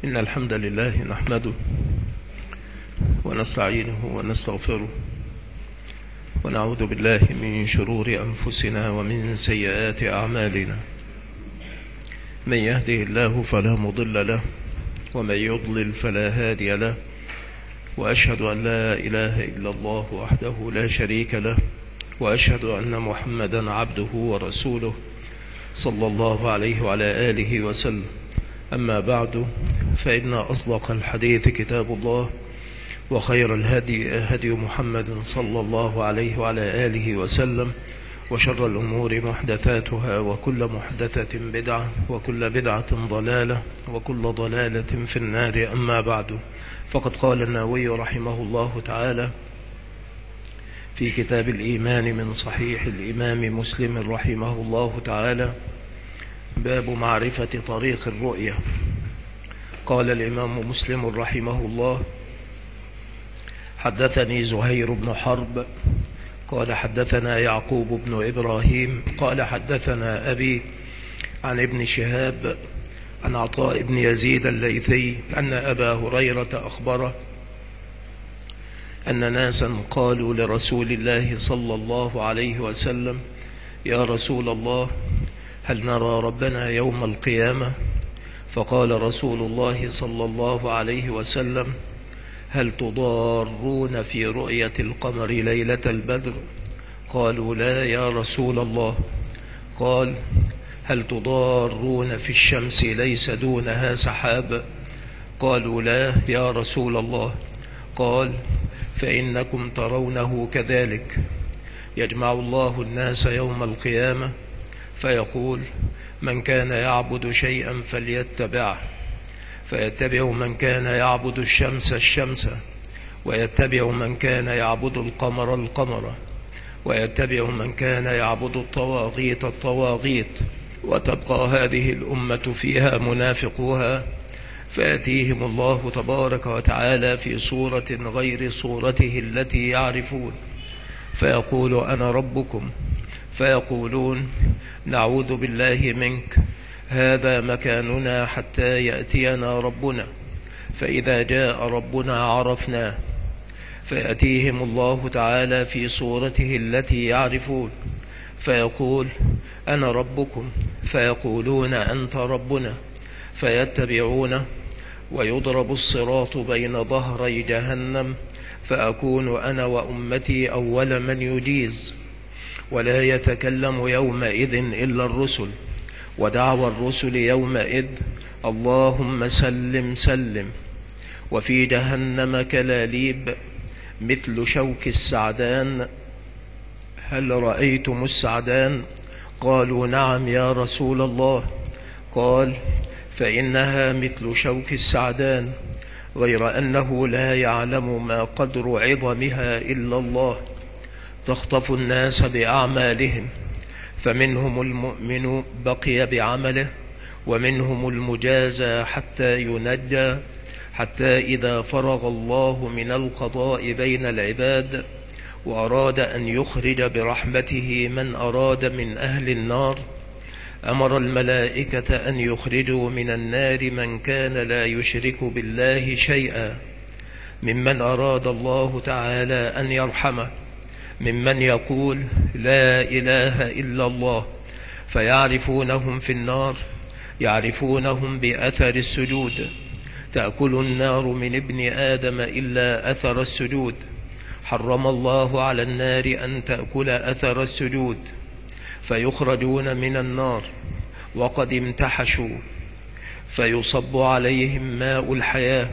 إن الحمد لله نحمده ونستعينه ونستغفره ونعوذ بالله من شرور أنفسنا ومن سيئات أعمالنا. من يهده الله فلا مضل له ومن يضلل فلا هادي له، وأشهد أن لا إله إلا الله وحده لا شريك له، وأشهد أن محمدا عبده ورسوله صلى الله عليه وعلى آله وسلم. أما بعد، فإن أصدق الحديث كتاب الله، وخير الهدي هدي محمد صلى الله عليه وعلى آله وسلم، وشر الأمور محدثاتها، وكل محدثة بدعة، وكل بدعة ضلالة، وكل ضلالة في النار. أما بعد، فقد قال النووي رحمه الله تعالى في كتاب الإيمان من صحيح الإمام مسلم رحمه الله تعالى: باب معرفة طريق الرؤية. قال الإمام مسلم رحمه الله: حدثني زهير بن حرب قال حدثنا يعقوب بن إبراهيم قال حدثنا أبي عن ابن شهاب عن عطاء بن يزيد الليثي أن أبا هريرة أخبره أن ناسا قالوا لرسول الله صلى الله عليه وسلم: يا رسول الله، هل نرى ربنا يوم القيامة؟ فقال رسول الله صلى الله عليه وسلم: هل تضارون في رؤية القمر ليلة البدر؟ قالوا: لا يا رسول الله. قال: هل تضارون في الشمس ليس دونها سحاب؟ قالوا: لا يا رسول الله. قال: فإنكم ترونه كذلك. يجمع الله الناس يوم القيامة فيقول: من كان يعبد شيئا فليتبعه، فيتبع من كان يعبد الشمس الشمس، ويتبع من كان يعبد القمر القمر، ويتبع من كان يعبد الطواغيت الطواغيت، وتبقى هذه الأمة فيها منافقوها، فيأتيهم الله تبارك وتعالى في صورة غير صورته التي يعرفون، فيقول: أنا ربكم. فيقولون: نعوذ بالله منك، هذا مكاننا حتى يأتينا ربنا، فإذا جاء ربنا عرفناه. فيأتيهم الله تعالى في صورته التي يعرفون، فيقول: أنا ربكم. فيقولون: أنت ربنا. فيتبعونه، ويضرب الصراط بين ظهري جهنم، فأكون أنا وأمتي أول من يجيز، ولا يتكلم يومئذ إلا الرسل، ودعوى الرسل يومئذ: اللهم سلم سلم. وفي جهنم كلاليب مثل شوك السعدان. هل رأيتم السعدان؟ قالوا: نعم يا رسول الله. قال: فإنها مثل شوك السعدان، غير أنه لا يعلم ما قدر عظمها إلا الله. تخطف الناس بأعمالهم، فمنهم المؤمن بقي بعمله، ومنهم المجازى حتى ينجى، حتى إذا فرغ الله من القضاء بين العباد وأراد أن يخرج برحمته من أراد من أهل النار، أمر الملائكة أن يخرجوا من النار من كان لا يشرك بالله شيئا، ممن أراد الله تعالى أن يرحمه، ممن يقول: لا إله إلا الله. فيعرفونهم في النار، يعرفونهم بأثر السجود. تأكل النار من ابن آدم إلا أثر السجود. حرم الله على النار أن تأكل أثر السجود. فيخرجون من النار وقد امتحشوا، فيصب عليهم ماء الحياة،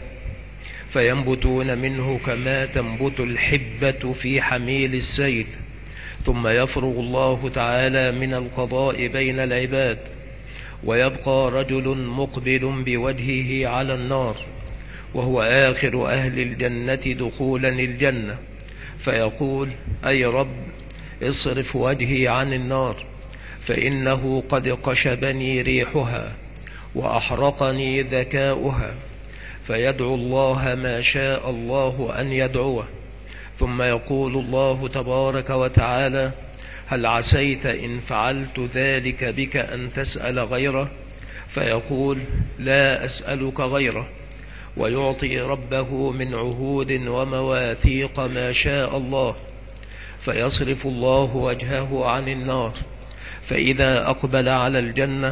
فينبتون منه كما تنبت الحبة في حميل السيل. ثم يفرغ الله تعالى من القضاء بين العباد، ويبقى رجل مقبل بوجهه على النار، وهو آخر أهل الجنة دخولا الجنة، فيقول: أي رب، اصرف وجهي عن النار، فإنه قد قشبني ريحها وأحرقني ذكاؤها. فيدعو الله ما شاء الله أن يدعوه، ثم يقول الله تبارك وتعالى: هل عسيت إن فعلت ذلك بك أن تسأل غيره؟ فيقول: لا أسألك غيره. ويعطي ربه من عهود ومواثيق ما شاء الله، فيصرف الله وجهه عن النار، فإذا أقبل على الجنة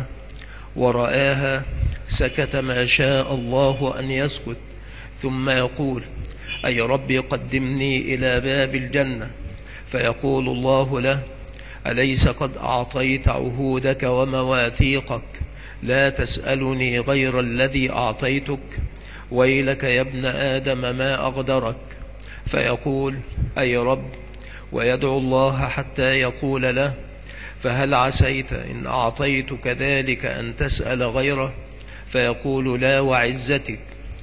ورآها سكت ما شاء الله أن يسكت، ثم يقول: أي رب قدمني إلى باب الجنة، فيقول الله له: أليس قد أعطيت عهودك ومواثيقك؟ لا تسألني غير الذي أعطيتك. ويلك يا ابن آدم ما أغدرك. فيقول: أي رب، ويدعو الله حتى يقول له: فهل عسيت إن أعطيتك ذلك أن تسأل غيره؟ فيقول: لا وعزتك.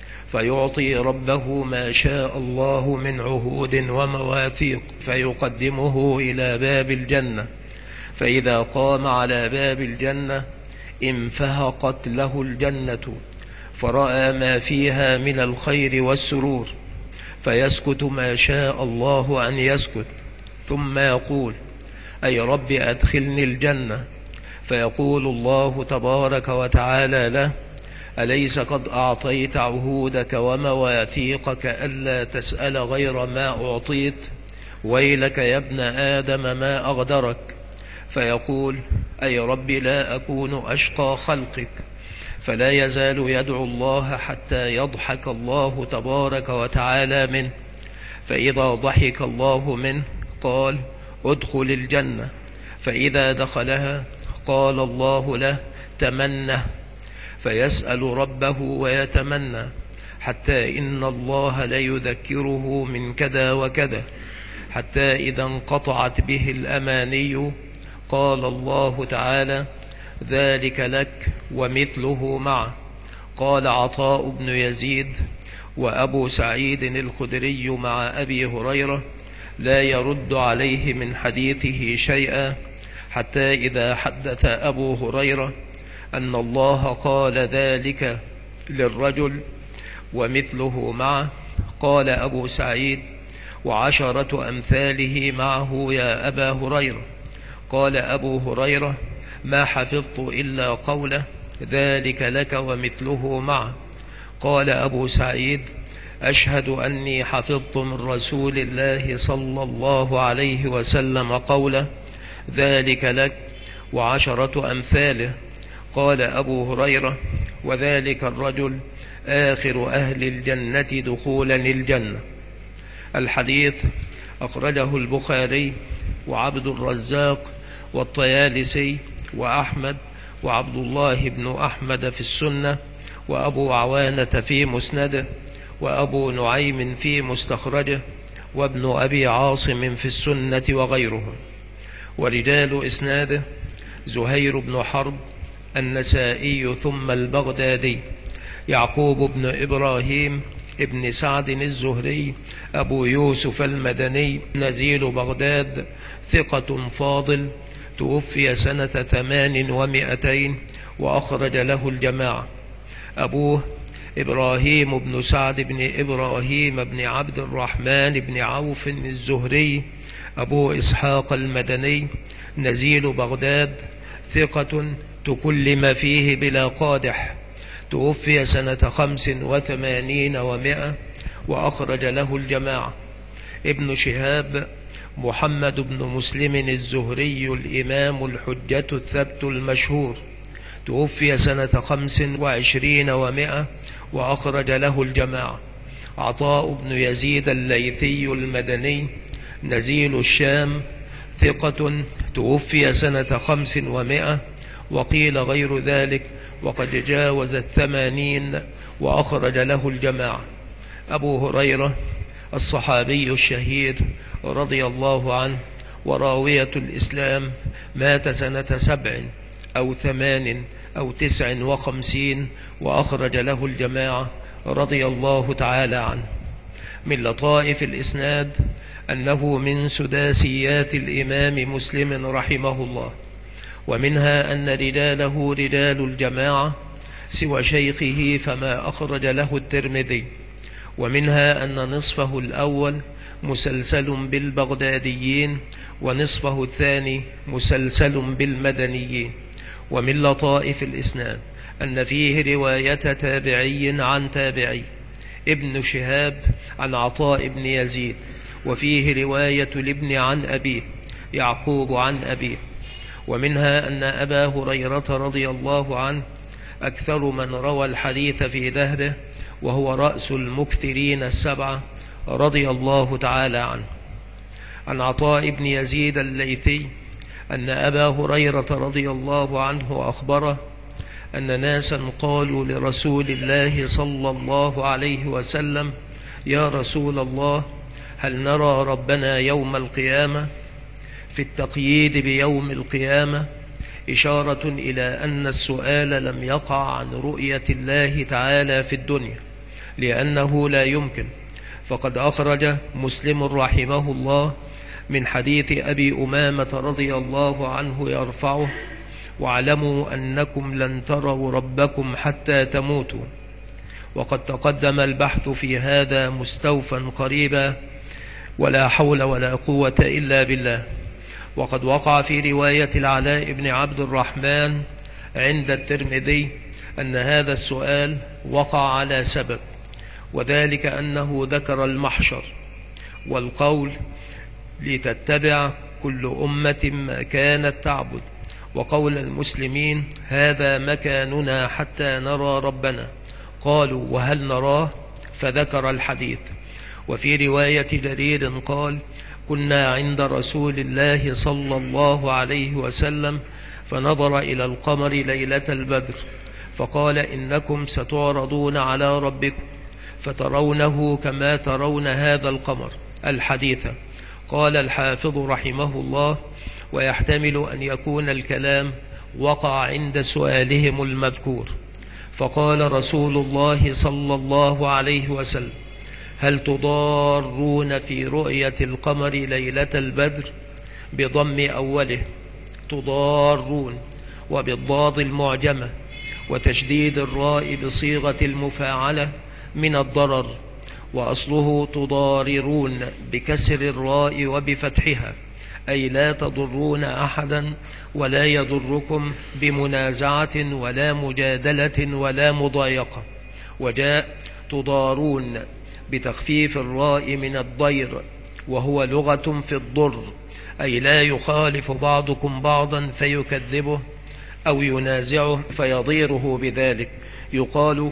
فيعطي ربه ما شاء الله من عهود ومواثيق، فيقدمه إلى باب الجنة، فإذا قام على باب الجنة انفهقت له الجنة، فرأى ما فيها من الخير والسرور، فيسكت ما شاء الله أن يسكت، ثم يقول: أي رب أدخلني الجنة. فيقول الله تبارك وتعالى له: أليس قد أعطيت عهودك ومواثيقك ألا تسأل غير ما أعطيت؟ ويلك يا ابن آدم ما أغدرك. فيقول: أي رب لا أكون أشقى خلقك. فلا يزال يدعو الله حتى يضحك الله تبارك وتعالى منه، فإذا ضحك الله منه قال: ادخل الجنة. فإذا دخلها قال الله له: تمنه. فيسأل ربه ويتمنى، حتى إن الله ليذكره من كذا وكذا، حتى إذا انقطعت به الأماني قال الله تعالى: ذلك لك ومثله معه. قال عطاء بن يزيد وأبو سعيد الخدري مع أبي هريرة: لا يرد عليه من حديثه شيئا، حتى إذا حدث أبو هريرة أن الله قال ذلك للرجل ومثله معه، قال أبو سعيد: وعشرة أمثاله معه يا أبا هريرة. قال أبو هريرة: ما حفظت إلا قوله ذلك لك ومثله معه. قال أبو سعيد: أشهد أني حفظت من رسول الله صلى الله عليه وسلم قوله ذلك لك وعشرة أمثاله. قال أبو هريرة: وذلك الرجل آخر أهل الجنة دخولا الجنة. الحديث أخرجه البخاري وعبد الرزاق والطيالسي وأحمد وعبد الله بن أحمد في السنة، وأبو عوانة في مسنده، وأبو نعيم في مستخرجه، وابن أبي عاصم في السنة وغيرهم. ورجال إسناده: زهير بن حرب النسائي ثم البغدادي، يعقوب بن إبراهيم ابن سعد الزهري أبو يوسف المدني نزيل بغداد، ثقة فاضل، توفي سنة 800 وأخرج له الجماعة. أبوه إبراهيم بن سعد بن إبراهيم بن عبد الرحمن بن عوف الزهري أبو إسحاق المدني نزيل بغداد، ثقة تكلم فيه بلا قادح، توفي سنة 85 و100 وأخرج له الجماعة. ابن شهاب محمد بن مسلم الزهري الإمام الحجة الثبت المشهور، توفي سنة 25 و100 وأخرج له الجماعة. عطاء بن يزيد الليثي المدني نزيل الشام، ثقة، توفي سنة 5 و100 وقيل غير ذلك، وقد جاوز 80 وأخرج له الجماعة. أبو هريرة الصحابي الشهيد رضي الله عنه وراوية الإسلام، مات سنة 7 أو 8 أو 59 وأخرج له الجماعة رضي الله تعالى عنه. من لطائف الإسناد أنه من سداسيات الإمام مسلم رحمه الله، ومنها أن رجاله رجال الجماعة سوى شيخه فما أخرج له الترمذي، ومنها أن نصفه الأول مسلسل بالبغداديين ونصفه الثاني مسلسل بالمدنيين. ومن لطائف الإسناد أن فيه رواية تابعي عن تابعي، ابن شهاب عن عطاء بن يزيد، وفيه رواية لابن عن أبيه يعقوب عن أبيه. ومنها أن أبا هريرة رضي الله عنه أكثر من روى الحديث في دهره، وهو رأس المكثرين السبعة رضي الله تعالى عنه. عن عطاء بن يزيد الليثي أن أبا هريرة رضي الله عنه أخبره أن ناسا قالوا لرسول الله صلى الله عليه وسلم: يا رسول الله، هل نرى ربنا يوم القيامة؟ في التقييد بيوم القيامة إشارة إلى أن السؤال لم يقع عن رؤية الله تعالى في الدنيا، لأنه لا يمكن. فقد أخرج مسلم رحمه الله من حديث أبي أمامة رضي الله عنه يرفعه: واعلموا أنكم لن تروا ربكم حتى تموتوا. وقد تقدم البحث في هذا مستوفا قريبا، ولا حول ولا قوة إلا بالله. وقد وقع في رواية العلاء بن عبد الرحمن عند الترمذي أن هذا السؤال وقع على سبب، وذلك أنه ذكر المحشر والقول: لتتبع كل أمة ما كانت تعبد، وقول المسلمين: هذا مكاننا حتى نرى ربنا. قالوا: وهل نراه؟ فذكر الحديث. وفي رواية جرير قال: كنا عند رسول الله صلى الله عليه وسلم فنظر إلى القمر ليلة البدر فقال: إنكم ستعرضون على ربكم فترونه كما ترون هذا القمر. الحديث. قال الحافظ رحمه الله: ويحتمل أن يكون الكلام وقع عند سؤالهم المذكور. فقال رسول الله صلى الله عليه وسلم: هل تضارون في رؤية القمر ليلة البدر؟ بضم أوله تضارون، وبالضاد المعجمة، وتشديد الراء بصيغة المفاعلة من الضرر، وأصله تضاررون بكسر الراء وبفتحها، أي لا تضرون أحدا ولا يضركم بمنازعة ولا مجادلة ولا مضايقة. وجاء تضارون بتخفيف الراء من الضير، وهو لغة في الضر، أي لا يخالف بعضكم بعضا فيكذبه أو ينازعه فيضيره بذلك، يقال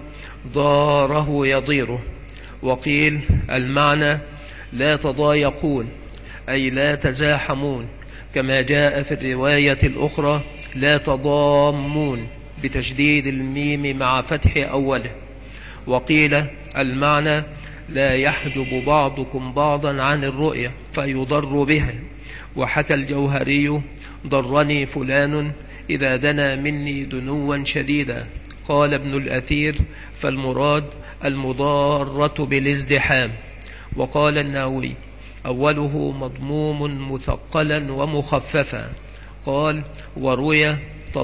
ضاره يضيره. وقيل المعنى لا تضايقون، أي لا تزاحمون، كما جاء في الرواية الأخرى لا تضامون بتشديد الميم مع فتح أوله. وقيل المعنى لا يحجب بعضكم بعضا عن الرؤية فيضر بها. وحكى الجوهري: ضرني فلان إذا دنا مني دنوا شديدا. قال ابن الأثير: فالمراد المضارة بالازدحام. وقال النووي: أوله مضموم مثقلا ومخففا. قال: وروي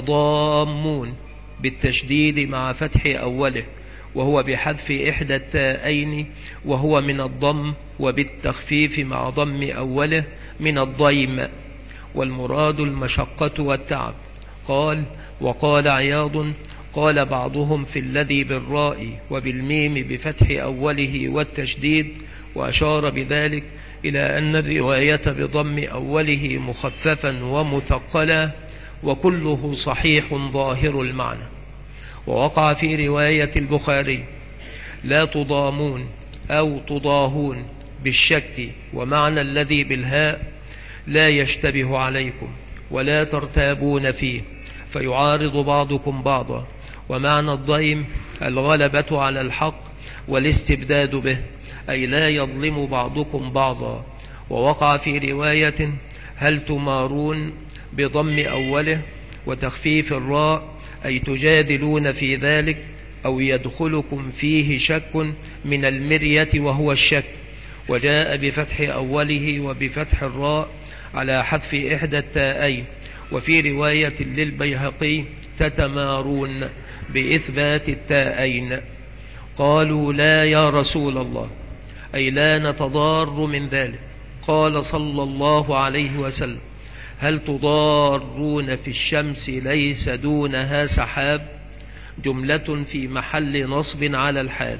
تضامون بالتشديد مع فتح أوله، وهو بحذف إحدى التاءين وهو من الضم، وبالتخفيف مع ضم أوله من الضيم، والمراد المشقة والتعب. قال: وقال عياض: قال بعضهم في الذي بالراء وبالميم بفتح أوله والتشديد، وأشار بذلك إلى أن الرواية بضم أوله مخففا ومثقلا، وكله صحيح ظاهر المعنى. ووقع في رواية البخاري: لا تضامون أو تضاهون بالشك، ومعنى الذي بالهاء لا يشتبه عليكم ولا ترتابون فيه فيعارض بعضكم بعضا. ومعنى الضيم الغلبة على الحق والاستبداد به، أي لا يظلم بعضكم بعضا. ووقع في رواية: هل تمارون بضم أوله وتخفيف الراء، أي تجادلون في ذلك أو يدخلكم فيه شك من المرية وهو الشك. وجاء بفتح أوله وبفتح الراء على حذف إحدى التاءين. وفي رواية للبيهقي: تتمارون بإثبات التاءين. قالوا: لا يا رسول الله، أي لا نتضار من ذلك. قال صلى الله عليه وسلم: هل تضارون في الشمس ليس دونها سحاب؟ جملة في محل نصب على الحال.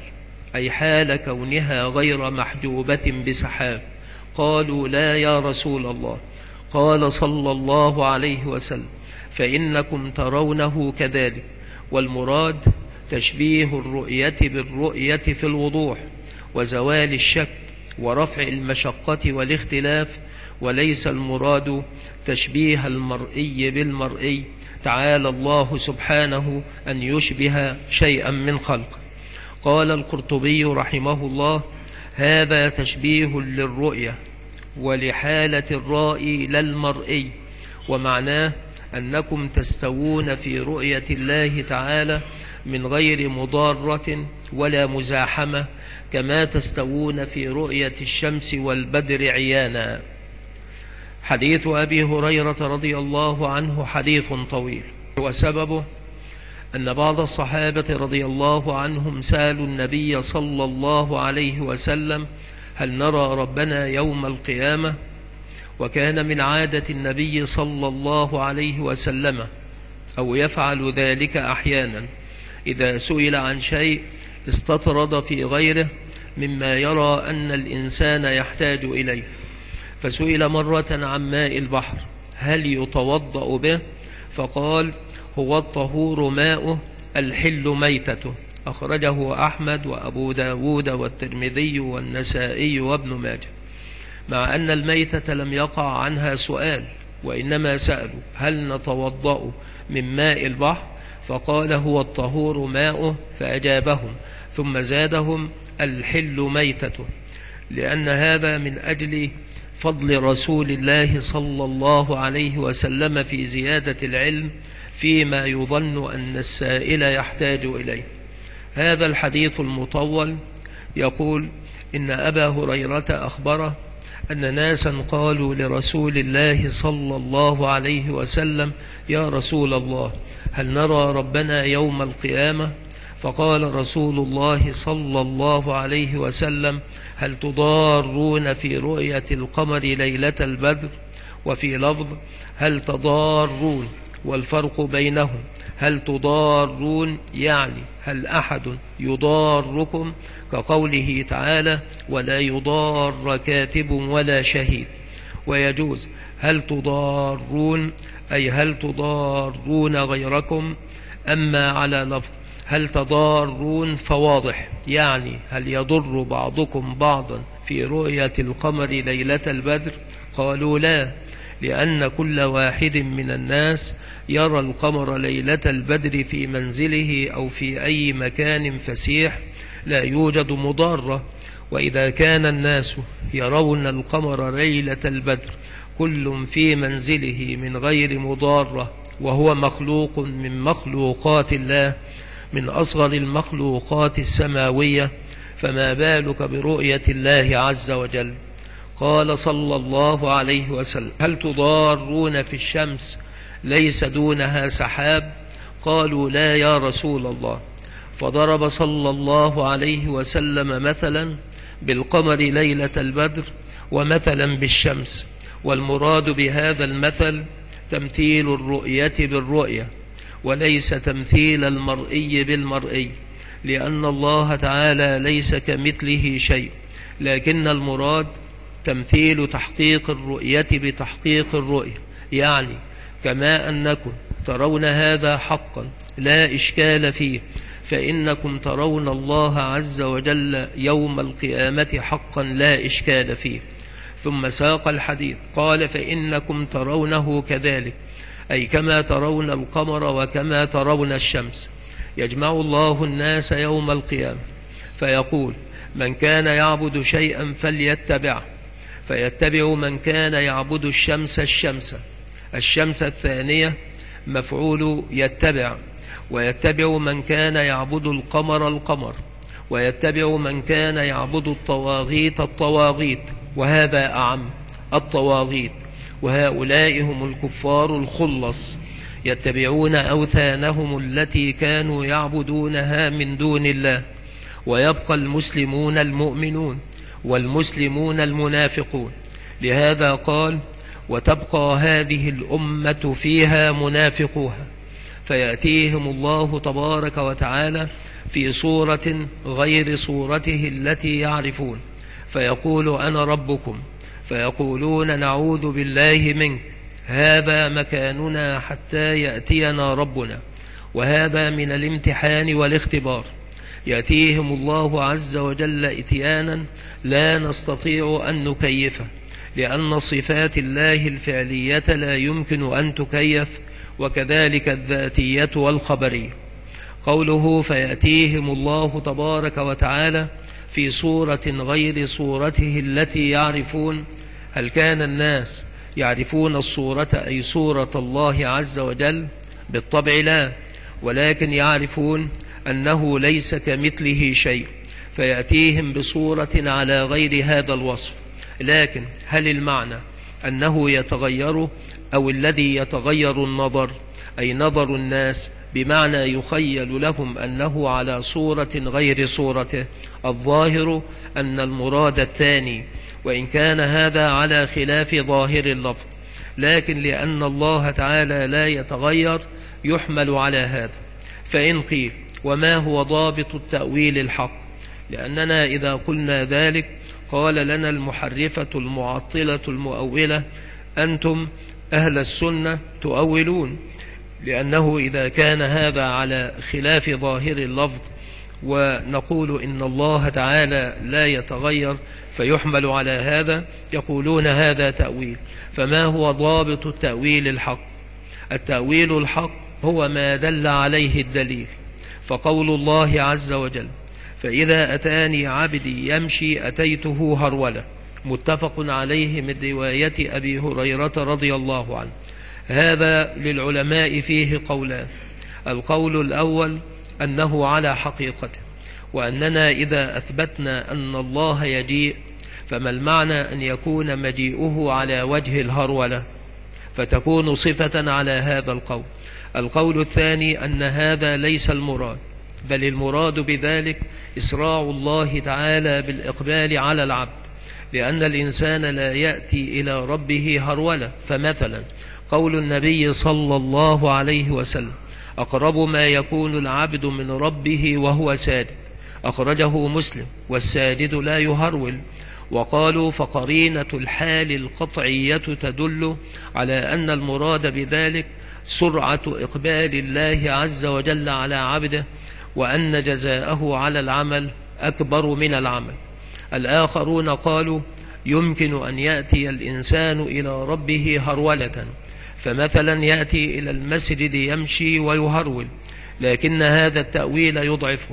أي حال كونها غير محجوبة بسحاب. قالوا لا يا رسول الله. قال صلى الله عليه وسلم فإنكم ترونه كذلك، والمراد تشبيه الرؤية بالرؤية في الوضوح وزوال الشك ورفع المشقة والاختلاف، وليس المراد تشبيه المرئي بالمرئي، تعالى الله سبحانه أن يشبه شيئا من خلقه. قال القرطبي رحمه الله هذا تشبيه للرؤية ولحالة الرائي لا المرئي، ومعناه أنكم تستوون في رؤية الله تعالى من غير مضارة ولا مزاحمة، كما تستوون في رؤية الشمس والبدر عيانا. حديث أبي هريرة رضي الله عنه حديث طويل، وسببه أن بعض الصحابة رضي الله عنهم سألوا النبي صلى الله عليه وسلم هل نرى ربنا يوم القيامة؟ وكان من عادة النبي صلى الله عليه وسلم أو يفعل ذلك أحيانا إذا سئل عن شيء استطرد في غيره مما يرى أن الإنسان يحتاج إليه. فسئل مرة عن ماء البحر هل يتوضأ به؟ فقال هو الطهور ماؤه الحل ميتته. أخرجه أحمد وأبو داود والترمذي والنسائي وابن ماجه. مع أن الميتة لم يقع عنها سؤال، وإنما سألوا هل نتوضأ من ماء البحر؟ فقال هو الطهور ماؤه، فأجابهم ثم زادهم الحل ميتته، لأن هذا من أجل فضل رسول الله صلى الله عليه وسلم في زيادة العلم فيما يظن أن السائل يحتاج إليه. هذا الحديث المطول يقول إن أبا هريرة أخبره أن ناسا قالوا لرسول الله صلى الله عليه وسلم يا رسول الله هل نرى ربنا يوم القيامة؟ فقال رسول الله صلى الله عليه وسلم هل تضارون في رؤية القمر ليلة البدر؟ وفي لفظ هل تضارون، والفرق بينهم هل تضارون يعني هل أحد يضاركم، كقوله تعالى ولا يضار كاتب ولا شهيد. ويجوز هل تضارون أي هل تضارون غيركم. أما على لفظ هل تضارون فواضح يعني هل يضر بعضكم بعضا في رؤية القمر ليلة البدر؟ قالوا لا، لأن كل واحد من الناس يرى القمر ليلة البدر في منزله أو في أي مكان فسيح لا يوجد مضارة. وإذا كان الناس يرون القمر ليلة البدر كل في منزله من غير مضارة وهو مخلوق من مخلوقات الله من أصغر المخلوقات السماوية، فما بالك برؤية الله عز وجل. قال صلى الله عليه وسلم هل تضارون في الشمس ليس دونها سحاب؟ قالوا لا يا رسول الله. فضرب صلى الله عليه وسلم مثلا بالقمر ليلة البدر ومثلا بالشمس، والمراد بهذا المثل تمثيل الرؤية بالرؤية وليس تمثيل المرئي بالمرئي، لأن الله تعالى ليس كمثله شيء، لكن المراد تمثيل تحقيق الرؤية بتحقيق الرؤية، يعني كما أنكم ترون هذا حقا لا إشكال فيه فإنكم ترون الله عز وجل يوم القيامة حقا لا إشكال فيه. ثم ساق الحديث قال فإنكم ترونه كذلك، أي كما ترون القمر وكما ترون الشمس. يجمع الله الناس يوم القيامة فيقول من كان يعبد شيئا فليتبعه، فيتبع من كان يعبد الشمس الشمس الثانية مفعول يتبع، ويتبع من كان يعبد القمر، ويتبع من كان يعبد الطواغيت، وهذا أعم الطواغيت، وهؤلاء هم الكفار الخلص يتبعون أوثانهم التي كانوا يعبدونها من دون الله، ويبقى المسلمون المؤمنون والمسلمون المنافقون. لهذا قال وتبقى هذه الأمة فيها منافقوها، فيأتيهم الله تبارك وتعالى في صورة غير صورته التي يعرفون، فيقول أنا ربكم، فيقولون نعوذ بالله منك، هذا مكاننا حتى يأتينا ربنا. وهذا من الامتحان والاختبار، يأتيهم الله عز وجل إتيانا لا نستطيع أن نكيفه، لأن صفات الله الفعلية لا يمكن أن تكيف، وكذلك الذاتية والخبرية. قوله فيأتيهم الله تبارك وتعالى في صورة غير صورته التي يعرفون، هل كان الناس يعرفون الصورة أي صورة الله عز وجل؟ بالطبع لا، ولكن يعرفون أنه ليس كمثله شيء، فيأتيهم بصورة على غير هذا الوصف. لكن هل المعنى أنه يتغير، أو الذي يتغير النظر أي نظر الناس، بمعنى يخيل لهم أنه على صورة غير صورته؟ الظاهر أن المراد الثاني، وإن كان هذا على خلاف ظاهر اللفظ، لكن لأن الله تعالى لا يتغير يحمل على هذا. فإن قيل وما هو ضابط التأويل الحق؟ لأننا إذا قلنا ذلك قال لنا المحرفة المعطلة المؤولة أنتم أهل السنة تؤولون، لأنه إذا كان هذا على خلاف ظاهر اللفظ ونقول إن الله تعالى لا يتغير فيحمل على هذا، يقولون هذا تأويل. فما هو ضابط التأويل الحق؟ التأويل الحق هو ما دل عليه الدليل، فقول الله عز وجل فإذا أتاني عبدي يمشي أتيته هرولة، متفق عليه من رواية أبي هريرة رضي الله عنه. هذا للعلماء فيه قولان: القول الأول أنه على حقيقته، وأننا إذا أثبتنا أن الله يجيء فما المعنى أن يكون مجيئه على وجه الهرولة، فتكون صفة على هذا القول. القول الثاني أن هذا ليس المراد، بل المراد بذلك إسراع الله تعالى بالإقبال على العبد، لأن الإنسان لا يأتي إلى ربه هرولة. فمثلا قول النبي صلى الله عليه وسلم أقرب ما يكون العبد من ربه وهو ساجد، أخرجه مسلم، والساجد لا يهرول. وقالوا فقرينة الحال القطعية تدل على أن المراد بذلك سرعة إقبال الله عز وجل على عبده، وأن جزاءه على العمل أكبر من العمل. الآخرون قالوا يمكن أن يأتي الإنسان إلى ربه هرولة، فمثلا يأتي إلى المسجد يمشي ويهرول، لكن هذا التأويل يضعفه،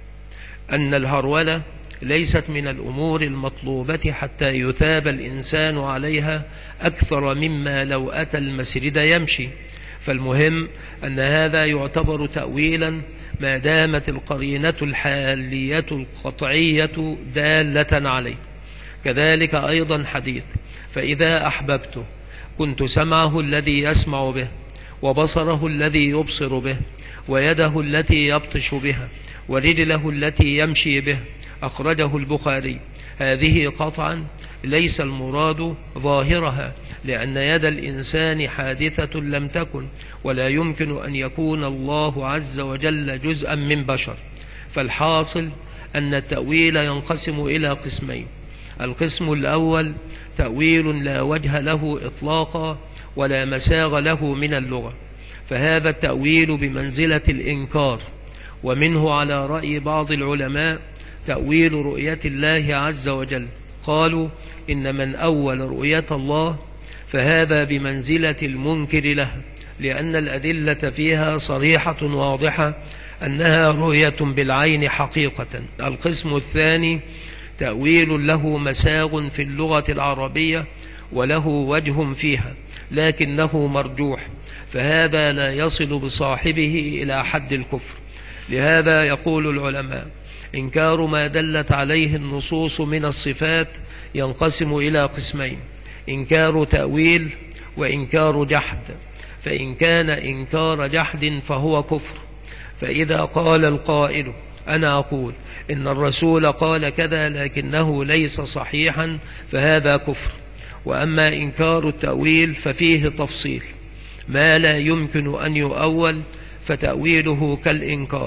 أن الهرولة ليست من الأمور المطلوبة حتى يثاب الإنسان عليها أكثر مما لو أتى المسجد يمشي. فالمهم أن هذا يعتبر تأويلا ما دامت القرينة الحالية القطعية دالة عليه. كذلك أيضا حديث فإذا أحببته كنت سمعه الذي يسمع به، وبصره الذي يبصر به، ويده التي يبطش بها، ورجله التي يمشي به، أخرجه البخاري. هذه قطعا ليس المراد ظاهرها، لأن يد الإنسان حادثة لم تكن، ولا يمكن أن يكون الله عز وجل جزءا من بشر. فالحاصل أن التأويل ينقسم إلى قسمين: القسم الأول تأويل لا وجه له إطلاقا ولا مساغ له من اللغة، فهذا التأويل بمنزلة الإنكار. ومنه على رأي بعض العلماء تأويل رؤية الله عز وجل، قالوا إن من أول رؤية الله فهذا بمنزلة المنكر له، لأن الأدلة فيها صريحة واضحة أنها رؤية بالعين حقيقة. القسم الثاني تأويل له مساغ في اللغة العربية وله وجه فيها لكنه مرجوح، فهذا لا يصل بصاحبه إلى حد الكفر. لهذا يقول العلماء إنكار ما دلت عليه النصوص من الصفات ينقسم إلى قسمين: إنكار تأويل وإنكار جحد. فإن كان إنكار جحد فهو كفر، فإذا قال القائل أنا أقول إن الرسول قال كذا لكنه ليس صحيحا فهذا كفر. وأما إنكار التأويل ففيه تفصيل: ما لا يمكن أن يؤول فتأويله كالإنكار،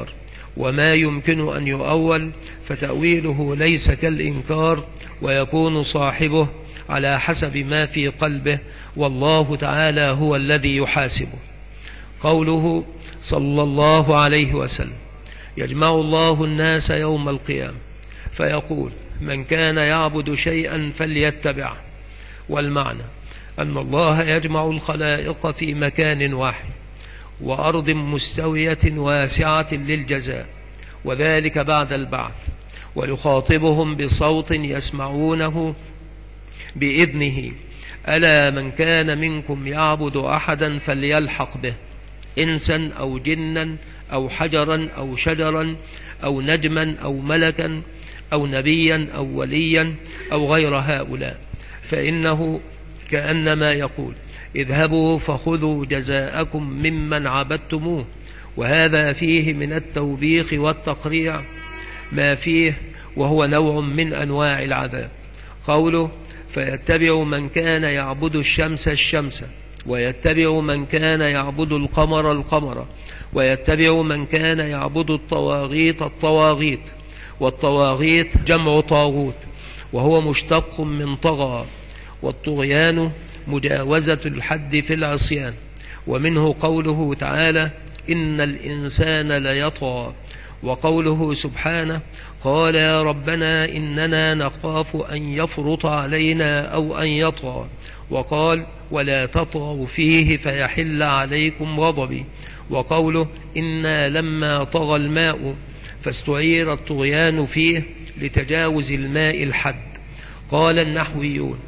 وما يمكن أن يؤول فتأويله ليس كالإنكار، ويكون صاحبه على حسب ما في قلبه، والله تعالى هو الذي يحاسبه. قوله صلى الله عليه وسلم: يجمع الله الناس يوم القيامة فيقول: من كان يعبد شيئا فليتبعه. والمعنى أن الله يجمع الخلائق في مكان واحد وأرض مستوية واسعة للجزاء، وذلك بعد البعث، ويخاطبهم بصوت يسمعونه بإذنه: ألا من كان منكم يعبد أحدا فليلحق به، إنسا أو جنا أو حجرا أو شجرا أو نجما أو ملكا أو نبيا أو وليا أو غير هؤلاء، فإنه كأنما يقول: اذهبوا فخذوا جزاءكم ممن عبدتموه. وهذا فيه من التوبيخ والتقريع ما فيه، وهو نوع من أنواع العذاب. قوله: فيتبع من كان يعبد الشمس الشمس، ويتبع من كان يعبد القمر القمر، ويتبع من كان يعبد الطواغيت الطواغيت. والطواغيت جمع طاغوت، وهو مشتق من طغى، والطغيان مجاوزة الحد في العصيان. ومنه قوله تعالى: إن الإنسان ليطغى. وقوله سبحانه: قال يا ربنا إننا نخاف أن يفرط علينا أو أن يطغى. وقال: ولا تطغوا فيه فيحل عليكم غضبي. وقوله: إنا لما طغى الماء، فاستعير الطغيان فيه لتجاوز الماء الحد. قال النحويون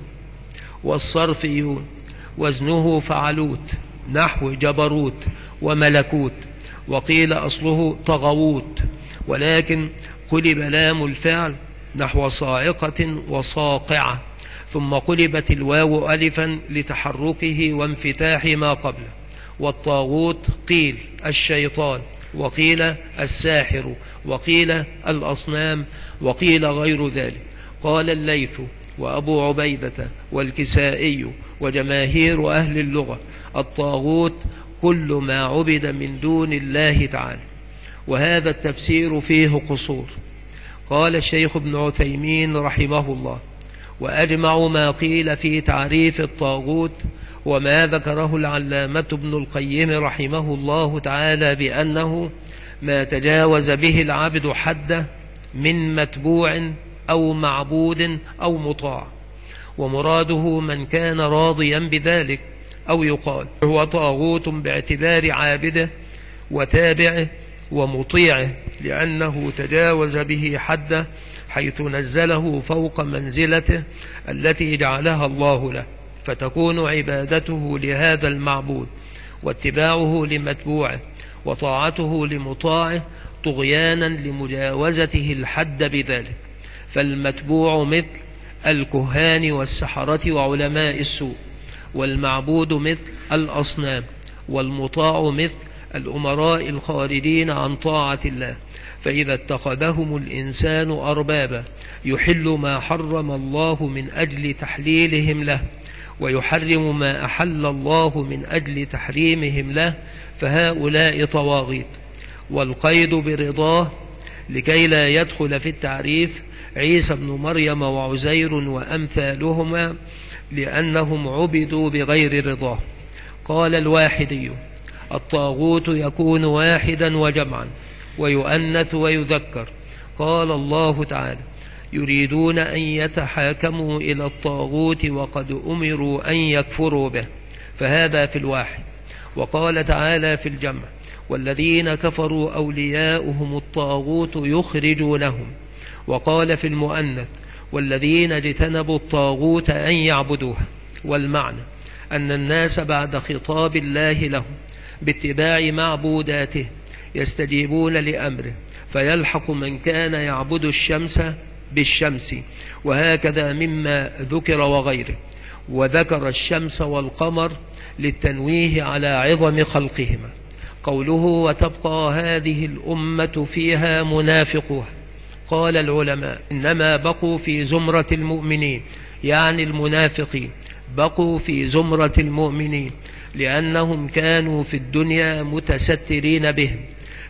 والصرفيون: وزنه فعلوت، نحو جبروت وملكوت. وقيل أصله طغوت، ولكن قلب لام الفعل نحو صاعقة وصاقعة، ثم قلبت الواو ألفا لتحركه وانفتاح ما قبله. والطاغوت قيل الشيطان، وقيل الساحر، وقيل الأصنام، وقيل غير ذلك. قال الليث وأبو عبيدة والكسائي وجماهير أهل اللغة: الطاغوت كل ما عبد من دون الله تعالى. وهذا التفسير فيه قصور. قال الشيخ ابن عثيمين رحمه الله: وأجمع ما قيل في تعريف الطاغوت وما ذكره العلامة ابن القيم رحمه الله تعالى بأنه ما تجاوز به العبد حده من متبوع أو معبود أو مطاع، ومراده من كان راضيا بذلك. أو يقال هو طاغوت باعتبار عابده وتابعه ومطيعه، لأنه تجاوز به حده حيث نزله فوق منزلته التي جعلها الله له، فتكون عبادته لهذا المعبود واتباعه لمتبوعه وطاعته لمطاعه طغيانا لمجاوزته الحد بذلك. فالمتبوع مثل الكهان والسحرة وعلماء السوء، والمعبود مثل الأصنام، والمطاع مثل الأمراء الخارجين عن طاعة الله. فإذا اتخذهم الإنسان أربابا يحل ما حرم الله من أجل تحليلهم له، ويحرم ما أحل الله من أجل تحريمهم له، فهؤلاء طواغيت. والقيد برضاه لكي لا يدخل في التعريف عيسى بن مريم وعزير وأمثالهما، لأنهم عبدوا بغير رضاه. قال الواحدي: الطاغوت يكون واحدا وجمعا، ويؤنث ويذكر. قال الله تعالى: يريدون أن يتحاكموا إلى الطاغوت وقد أمروا أن يكفروا به، فهذا في الواحد. وقال تعالى في الجمع: والذين كفروا أولياؤهم الطاغوت يخرجونهم. وقال في المؤنث: والذين اجتنبوا الطاغوت أن يعبدوها. والمعنى أن الناس بعد خطاب الله لهم باتباع معبوداته يستجيبون لأمره، فيلحق من كان يعبد الشمس بالشمس، وهكذا مما ذكر وغيره. وذكر الشمس والقمر للتنويه على عظم خلقهما. قوله: وتبقى هذه الأمة فيها منافقوها. قال العلماء: إنما بقوا في زمرة المؤمنين، يعني المنافقين بقوا في زمرة المؤمنين، لأنهم كانوا في الدنيا متسترين بهم،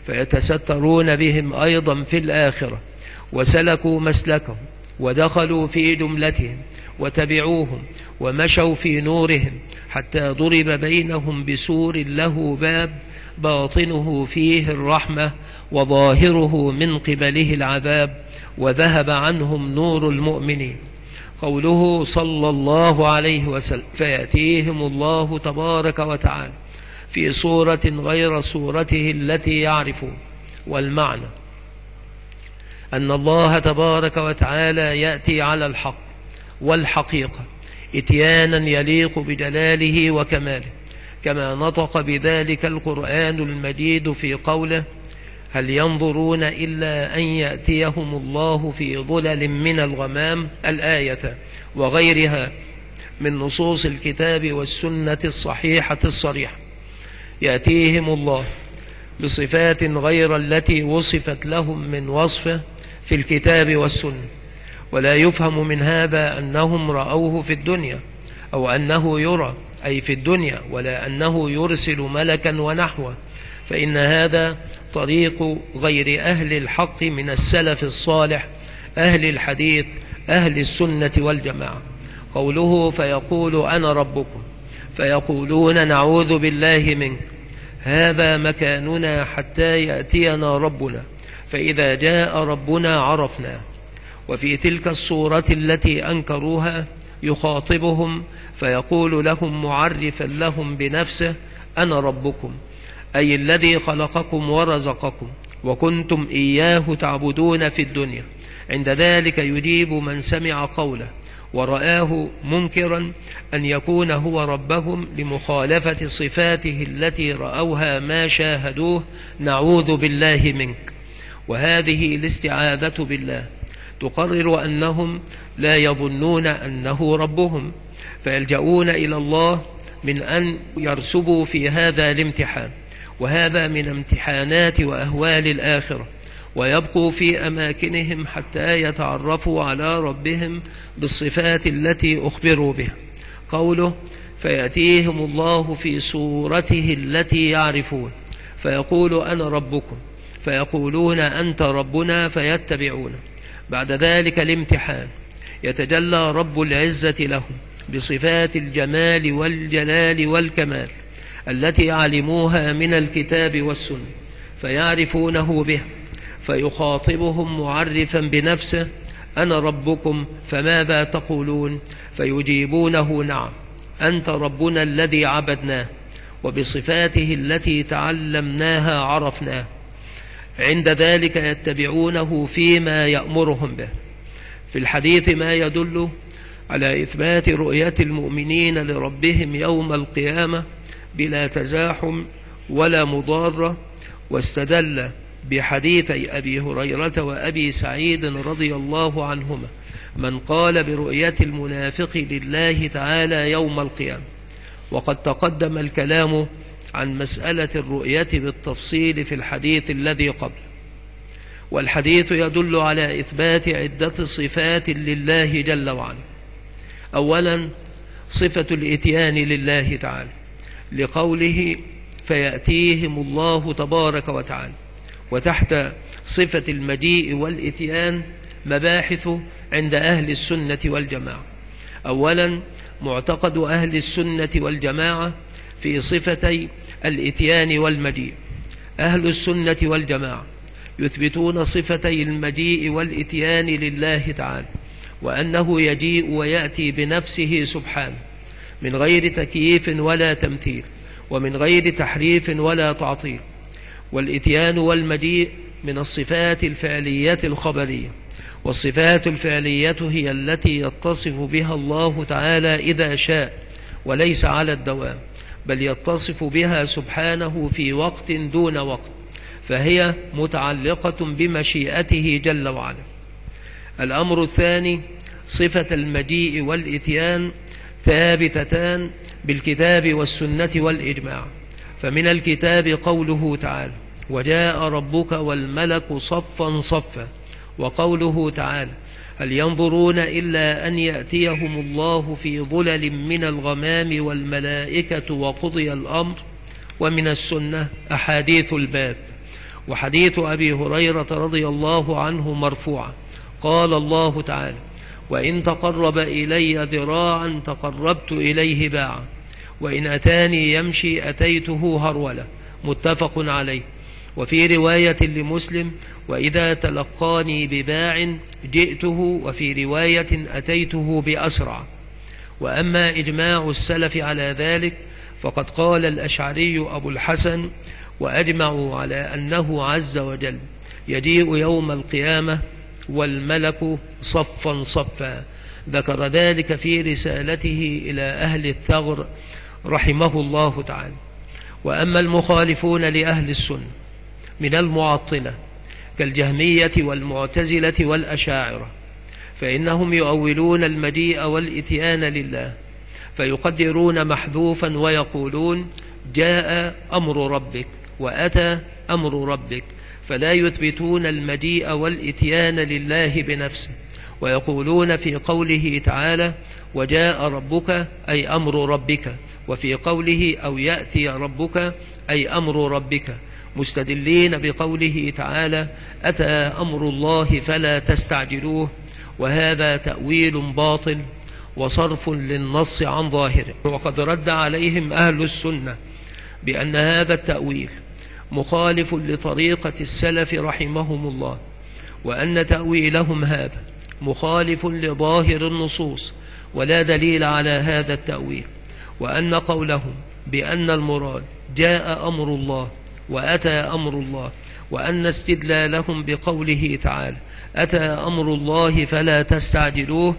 فيتسترون بهم أيضا في الآخرة، وسلكوا مسلكهم ودخلوا في جملتهم وتبعوهم ومشوا في نورهم، حتى ضرب بينهم بسور له باب باطنه فيه الرحمة وظاهره من قبله العذاب، وذهب عنهم نور المؤمنين. قوله صلى الله عليه وسلم: فيأتيهم الله تبارك وتعالى في صورة غير صورته التي يعرفون. والمعنى أن الله تبارك وتعالى يأتي على الحق والحقيقة إتيانا يليق بجلاله وكماله، كما نطق بذلك القرآن المجيد في قوله: هل ينظرون إلا أن يأتيهم الله في ظلل من الغمام، الآية وغيرها من نصوص الكتاب والسنة الصحيحة الصريحة. يأتيهم الله بصفات غير التي وصفت لهم من وصفه في الكتاب والسنة، ولا يفهم من هذا أنهم رأوه في الدنيا أو أنه يرى أي في الدنيا، ولا أنه يرسل ملكا ونحوه، فإن هذا طريق غير أهل الحق من السلف الصالح أهل الحديث أهل السنة والجماعة. قوله: فيقول أنا ربكم، فيقولون نعوذ بالله منك، هذا مكاننا حتى يأتينا ربنا، فإذا جاء ربنا عرفنا. وفي تلك الصورة التي أنكروها يخاطبهم فيقول لهم معرفا لهم بنفسه: أنا ربكم، أي الذي خلقكم ورزقكم وكنتم إياه تعبدون في الدنيا. عند ذلك يجيب من سمع قوله ورآه منكرا أن يكون هو ربهم لمخالفة صفاته التي رأوها ما شاهدوه: نعوذ بالله منك. وهذه الاستعاذة بالله تقرر أنهم لا يظنون أنه ربهم، فيلجؤون إلى الله من أن يرسبوا في هذا الامتحان، وهذا من امتحانات وأهوال الآخرة، ويبقوا في أماكنهم حتى يتعرفوا على ربهم بالصفات التي أخبروا بها. قوله: فيأتيهم الله في صورته التي يعرفون، فيقول أنا ربكم، فيقولون أنت ربنا، فيتبعون. بعد ذلك الامتحان يتجلى رب العزة لهم بصفات الجمال والجلال والكمال التي علموها من الكتاب والسنة، فيعرفونه به، فيخاطبهم معرفا بنفسه: أنا ربكم فماذا تقولون؟ فيجيبونه: نعم، أنت ربنا الذي عبدناه، وبصفاته التي تعلمناها عرفناه. عند ذلك يتبعونه فيما يأمرهم به. في الحديث ما يدل على إثبات رؤية المؤمنين لربهم يوم القيامة بلا تزاحم ولا مضارة، واستدل بحديثي أبي هريرة وأبي سعيد رضي الله عنهما: من قال برؤية المنافق لله تعالى يوم القيامة. وقد تقدم الكلام عن مسألة الرؤية بالتفصيل في الحديث الذي قبل. والحديث يدل على إثبات عدة صفات لله جل وعلا. أولا، صفة الإتيان لله تعالى، لقوله: فيأتيهم الله تبارك وتعالى. وتحت صفة المجيء والإتيان مباحث عند أهل السنة والجماعة. أولا، معتقد أهل السنة والجماعة في صفتي الإتيان والمجيء. أهل السنة والجماعة يثبتون صفتي المجيء والإتيان لله تعالى، وأنه يجيء ويأتي بنفسه سبحانه من غير تكييف ولا تمثيل، ومن غير تحريف ولا تعطيل. والإتيان والمجيء من الصفات الفعلية الخبرية، والصفات الفعلية هي التي يتصف بها الله تعالى إذا شاء، وليس على الدوام، بل يتصف بها سبحانه في وقت دون وقت، فهي متعلقة بمشيئته جل وعلا. الأمر الثاني، صفة المجيء والإتيان ثابتتان بالكتاب والسنة والإجماع. فمن الكتاب قوله تعالى: وجاء ربك والملك صفا صفا، وقوله تعالى: هل ينظرون إلا أن يأتيهم الله في ظلل من الغمام والملائكة وقضي الأمر. ومن السنة أحاديث الباب، وحديث أبي هريرة رضي الله عنه مرفوعا قال الله تعالى: وإن تقرب إلي ذراعا تقربت إليه باعا، وإن أتاني يمشي أتيته هرولة، متفق عليه. وفي رواية لمسلم: وإذا تلقاني بباع جئته، وفي رواية أتيته بأسرع. وأما إجماع السلف على ذلك فقد قال الأشعري أبو الحسن: وأجمعوا على أنه عز وجل يجيء يوم القيامة والملك صفا صفا. ذكر ذلك في رسالته إلى أهل الثغر رحمه الله تعالى. وأما المخالفون لأهل السنة من المعطلة كالجهمية والمعتزلة والأشاعرة فإنهم يؤولون المجيء والإتيان لله، فيقدرون محذوفا ويقولون: جاء أمر ربك وأتى أمر ربك، فلا يثبتون المجيء والإتيان لله بنفسه. ويقولون في قوله تعالى: وجاء ربك أي أمر ربك، وفي قوله: أو يأتي ربك أي أمر ربك، مستدلين بقوله تعالى: أتى أمر الله فلا تستعجلوه. وهذا تأويل باطل وصرف للنص عن ظاهره. وقد رد عليهم أهل السنة بأن هذا التأويل مخالف لطريقة السلف رحمهم الله، وأن تأويلهم هذا مخالف لظاهر النصوص ولا دليل على هذا التأويل، وأن قولهم بأن المراد جاء أمر الله وأتى أمر الله، وأن استدلالهم بقوله تعالى: أتى أمر الله فلا تستعجلوه،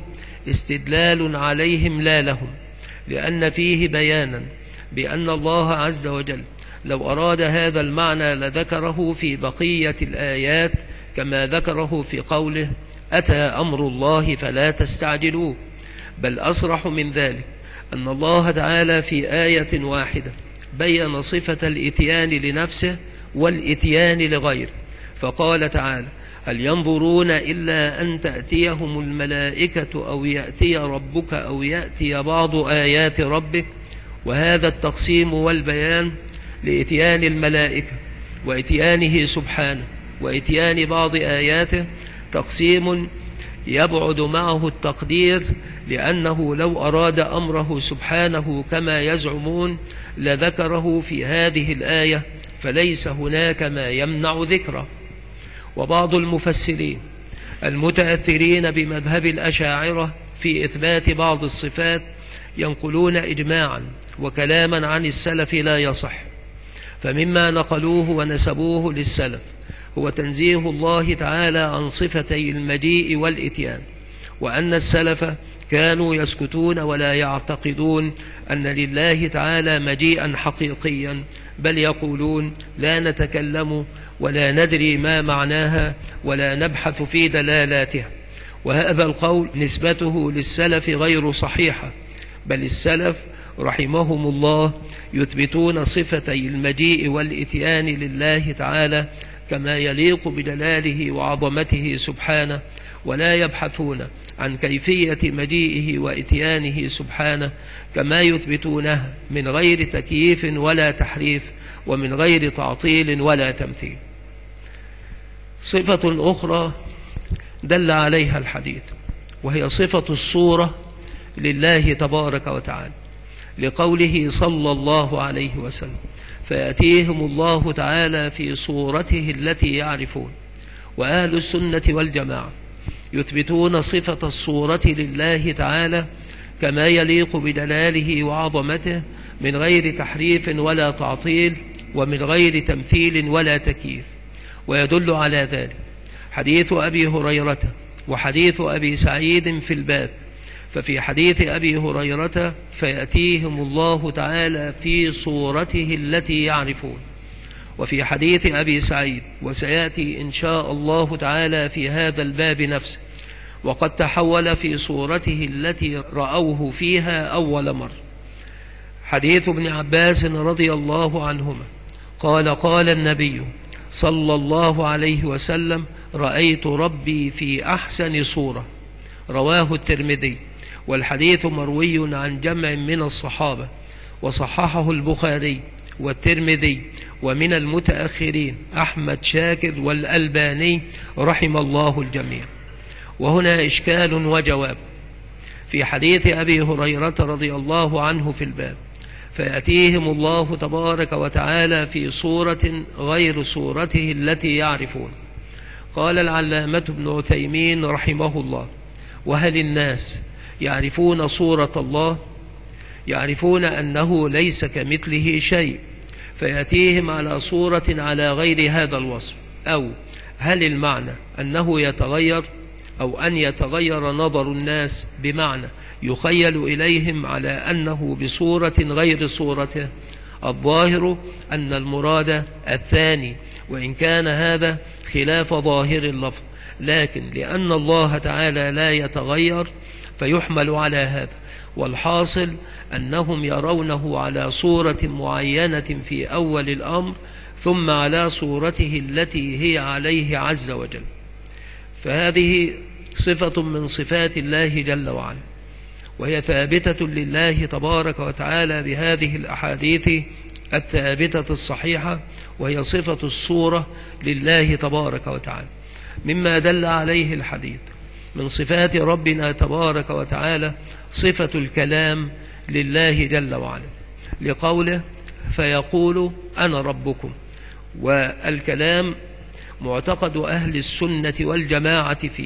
استدلال عليهم لا لهم، لأن فيه بيانا بأن الله عز وجل لو أراد هذا المعنى لذكره في بقية الآيات كما ذكره في قوله: أتى أمر الله فلا تستعجلوه. بل أصرح من ذلك أن الله تعالى في آية واحدة بين صفة الإتيان لنفسه والإتيان لغيره، فقال تعالى: هل ينظرون إلا أن تأتيهم الملائكة أو يأتي ربك أو يأتي بعض آيات ربك. وهذا التقسيم والبيان لإتيان الملائكة وإتيانه سبحانه وإتيان بعض آياته تقسيم يبعد معه التقدير، لأنه لو أراد أمره سبحانه كما يزعمون لذكره في هذه الآية، فليس هناك ما يمنع ذكره. وبعض المفسرين المتأثرين بمذهب الأشاعرة في إثبات بعض الصفات ينقلون إجماعا وكلاما عن السلف لا يصح، فمما نقلوه ونسبوه للسلف هو تنزيه الله تعالى عن صفتي المجيء والإتيان، وأن السلف كانوا يسكتون ولا يعتقدون أن لله تعالى مجيئا حقيقيا، بل يقولون: لا نتكلم ولا ندري ما معناها ولا نبحث في دلالاتها. وهذا القول نسبته للسلف غير صحيحة، بل السلف رحمهم الله يثبتون صفتي المجيء والإتيان لله تعالى كما يليق بجلاله وعظمته سبحانه، ولا يبحثون عن كيفية مجيئه وإتيانه سبحانه كما يثبتونه من غير تكييف ولا تحريف ومن غير تعطيل ولا تمثيل. صفة أخرى دل عليها الحديث وهي صفة الصورة لله تبارك وتعالى، لقوله صلى الله عليه وسلم: فيأتيهم الله تعالى في صورته التي يعرفون. وأهل السنة والجماعة يثبتون صفة الصورة لله تعالى كما يليق بدلاله وعظمته من غير تحريف ولا تعطيل ومن غير تمثيل ولا تكييف. ويدل على ذلك حديث أبي هريرة وحديث أبي سعيد في الباب. ففي حديث أبي هريرة: فيأتيهم الله تعالى في صورته التي يعرفون. وفي حديث أبي سعيد: وسيأتي إن شاء الله تعالى في هذا الباب نفسه، وقد تحول في صورته التي رأوه فيها أول مرة. حديث ابن عباس رضي الله عنهما قال: قال النبي صلى الله عليه وسلم: رأيت ربي في أحسن صورة. رواه الترمذي، والحديث مروي عن جمع من الصحابة، وصححه البخاري والترمذي ومن المتأخرين أحمد شاكر والألباني رحم الله الجميع. وهنا إشكال وجواب في حديث أبي هريرة رضي الله عنه في الباب: فيأتيهم الله تبارك وتعالى في صورة غير صورته التي يعرفون. قال العلامة ابن عثيمين رحمه الله: وهل الناس يعرفون صورة الله؟ يعرفون أنه ليس كمثله شيء، فيأتيهم على صورة على غير هذا الوصف. أو هل المعنى أنه يتغير، أو أن يتغير نظر الناس بمعنى يخيل إليهم على أنه بصورة غير صورته؟ الظاهر أن المراد الثاني، وإن كان هذا خلاف ظاهر اللفظ، لكن لأن الله تعالى لا يتغير فيحمل على هذا. والحاصل أنهم يرونه على صورة معينة في أول الأمر، ثم على صورته التي هي عليه عز وجل. فهذه صفة من صفات الله جل وعلا، وهي ثابتة لله تبارك وتعالى بهذه الأحاديث الثابتة الصحيحة، وهي صفة الصورة لله تبارك وتعالى. مما دل عليه الحديث من صفات ربنا تبارك وتعالى صفة الكلام لله جل وعلا، لقوله: فيقول أنا ربكم. والكلام معتقد أهل السنة والجماعة فيه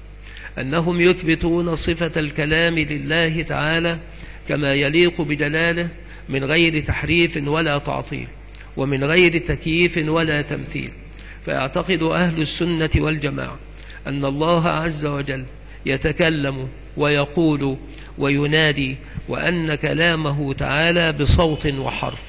أنهم يثبتون صفة الكلام لله تعالى كما يليق بجلاله، من غير تحريف ولا تعطيل، ومن غير تكييف ولا تمثيل. فيعتقد أهل السنة والجماعة أن الله عز وجل يتكلم ويقول وينادي، وأن كلامه تعالى بصوت وحرف.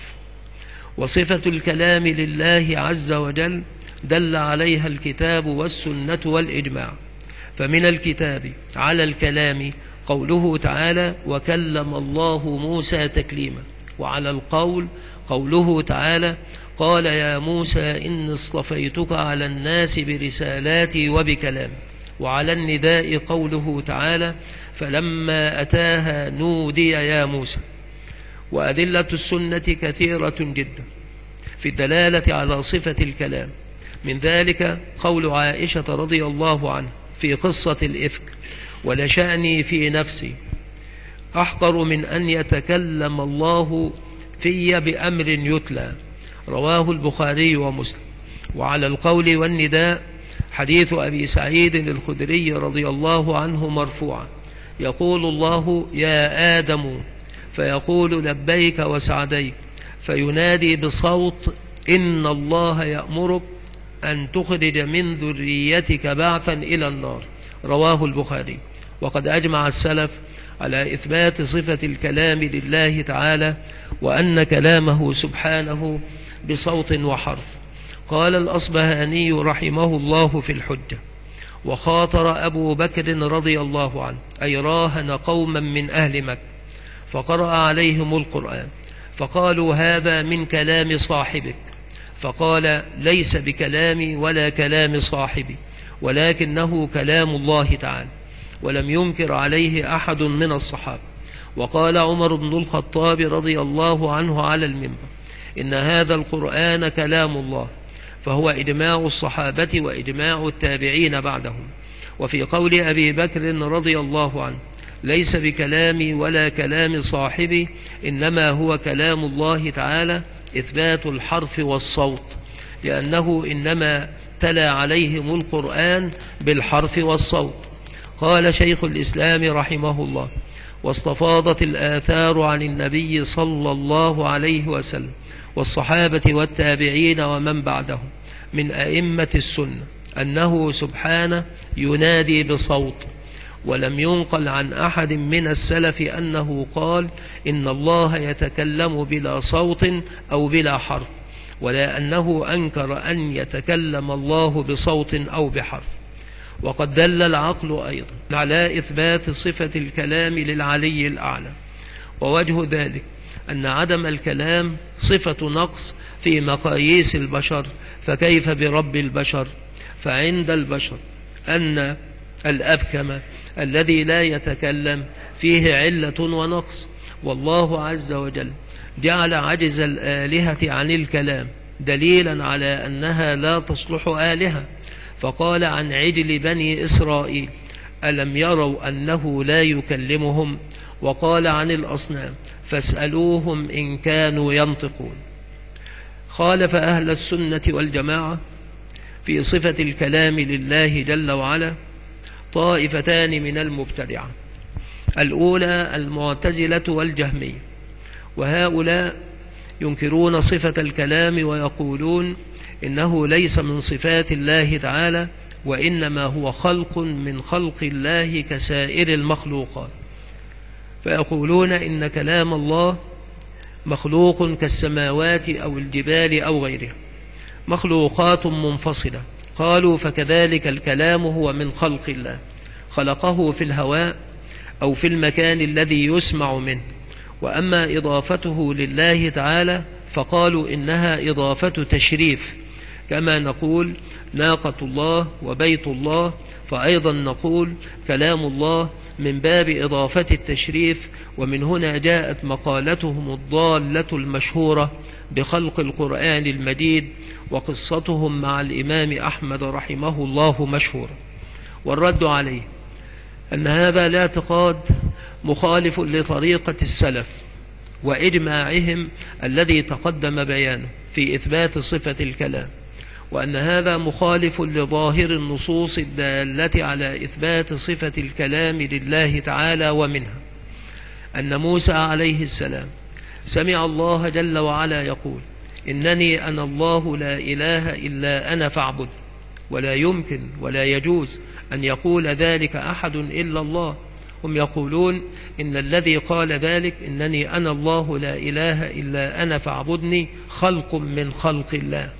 وصفة الكلام لله عز وجل دل عليها الكتاب والسنة والإجماع. فمن الكتاب على الكلام قوله تعالى: وكلم الله موسى تكليما. وعلى القول قوله تعالى: قال يا موسى إني اصطفيتك على الناس برسالاتي وبكلامي. وعلى النداء قوله تعالى: فلما أتاها نودي يا موسى. وأدلة السنة كثيرة جدا في الدلالة على صفة الكلام، من ذلك قول عائشة رضي الله عنها في قصة الإفك: ولشأني في نفسي أحقر من أن يتكلم الله في بأمر يتلى. رواه البخاري ومسلم. وعلى القول والنداء حديث أبي سعيد الخدري رضي الله عنه مرفوعا: يقول الله يا آدم، فيقول لبيك وسعديك، فينادي بصوت: إن الله يأمرك أن تخرج من ذريتك بعثا إلى النار. رواه البخاري. وقد أجمع السلف على إثبات صفة الكلام لله تعالى، وأن كلامه سبحانه بصوت وحرف. قال الأصبهاني رحمه الله في الحجة: وخاطر أبو بكر رضي الله عنه، أي راهن قوما من أهل مكة، فقرأ عليهم القرآن، فقالوا هذا من كلام صاحبك، فقال ليس بكلامي ولا كلام صاحبي، ولكنه كلام الله تعالى. ولم ينكر عليه أحد من الصحابة. وقال عمر بن الخطاب رضي الله عنه على المنبر: إن هذا القرآن كلام الله. فهو إجماع الصحابة وإجماع التابعين بعدهم. وفي قول أبي بكر رضي الله عنه: ليس بكلامي ولا كلام صاحبي، إنما هو كلام الله تعالى، إثبات الحرف والصوت، لأنه إنما تلا عليهم القرآن بالحرف والصوت. قال شيخ الإسلام رحمه الله: واستفاضت الآثار عن النبي صلى الله عليه وسلم والصحابة والتابعين ومن بعدهم من أئمة السنة أنه سبحانه ينادي بصوت. ولم ينقل عن أحد من السلف أنه قال إن الله يتكلم بلا صوت أو بلا حرف، ولا أنه أنكر أن يتكلم الله بصوت أو بحرف. وقد دل العقل أيضا على إثبات صفة الكلام للعلي الأعلى، ووجه ذلك أن عدم الكلام صفة نقص في مقاييس البشر، فكيف برب البشر؟ فعند البشر أن الأبكم الذي لا يتكلم فيه علة ونقص، والله عز وجل جعل عجز الآلهة عن الكلام دليلا على أنها لا تصلح آلهة، فقال عن عجل بني إسرائيل ألم يروا أنه لا يكلمهم، وقال عن الأصنام فاسألوهم إن كانوا ينطقون. خالف أهل السنة والجماعة في صفة الكلام لله جل وعلا طائفتان من المبتدعة. الأولى المعتزلة والجهمية، وهؤلاء ينكرون صفة الكلام ويقولون إنه ليس من صفات الله تعالى، وإنما هو خلق من خلق الله كسائر المخلوقات. فيقولون إن كلام الله مخلوق كالسماوات أو الجبال أو غيرها، مخلوقات منفصلة. قالوا فكذلك الكلام هو من خلق الله، خلقه في الهواء أو في المكان الذي يسمع منه. وأما إضافته لله تعالى فقالوا إنها إضافة تشريف، كما نقول ناقة الله وبيت الله، فأيضا نقول كلام الله من باب إضافة التشريف. ومن هنا جاءت مقالتهم الضالة المشهورة بخلق القرآن المجيد، وقصتهم مع الإمام أحمد رحمه الله مشهورة. والرد عليه أن هذا الاعتقاد مخالف لطريقة السلف وإجماعهم الذي تقدم بيانه في إثبات صفة الكلام، وأن هذا مخالف لظاهر النصوص الدالة على إثبات صفة الكلام لله تعالى. ومنها أن موسى عليه السلام سمع الله جل وعلا يقول إنني أنا الله لا إله إلا أنا فاعبد، ولا يمكن ولا يجوز أن يقول ذلك أحد إلا الله. هم يقولون إن الذي قال ذلك إنني أنا الله لا إله إلا أنا فاعبدني خلق من خلق الله.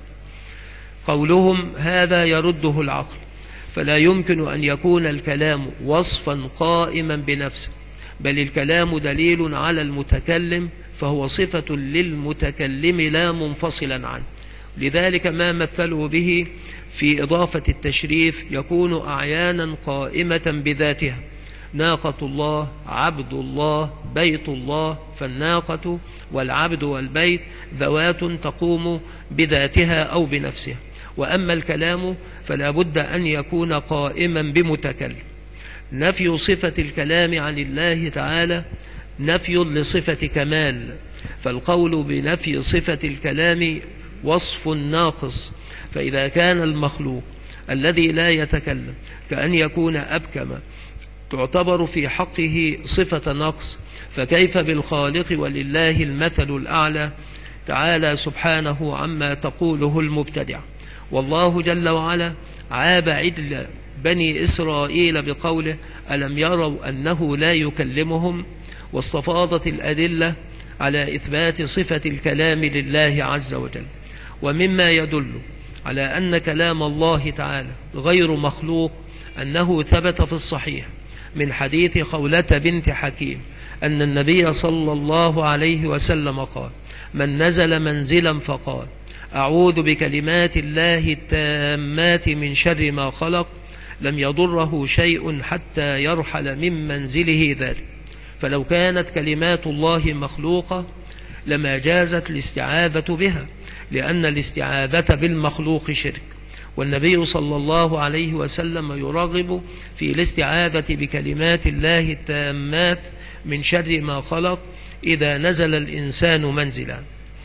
قولهم هذا يرده العقل، فلا يمكن أن يكون الكلام وصفا قائما بنفسه، بل الكلام دليل على المتكلم، فهو صفة للمتكلم لا منفصلا عنه. لذلك ما مثلوا به في إضافة التشريف يكون أعيانا قائمة بذاتها، ناقة الله، عبد الله، بيت الله، فالناقة والعبد والبيت ذوات تقوم بذاتها أو بنفسها. وأما الكلام فلا بد أن يكون قائما بمتكلم. نفي صفة الكلام عن الله تعالى نفي لصفة كمال، فالقول بنفي صفة الكلام وصف ناقص. فإذا كان المخلوق الذي لا يتكلم كأن يكون أبكم تعتبر في حقه صفة نقص، فكيف بالخالق ولله المثل الأعلى تعالى سبحانه عما تقوله المبتدع. والله جل وعلا عاب عجل بني إسرائيل بقوله ألم يروا أنه لا يكلمهم، واستفاضت الأدلة على إثبات صفة الكلام لله عز وجل. ومما يدل على أن كلام الله تعالى غير مخلوق أنه ثبت في الصحيح من حديث خولة بنت حكيم أن النبي صلى الله عليه وسلم قال من نزل منزلا فقال أعوذ بكلمات الله التامات من شر ما خلق لم يضره شيء حتى يرحل من منزله ذلك. فلو كانت كلمات الله مخلوقة لما جازت الاستعاذة بها، لأن الاستعاذة بالمخلوق شرك. والنبي صلى الله عليه وسلم يرغب في الاستعاذة بكلمات الله التامات من شر ما خلق إذا نزل الإنسان منزلا.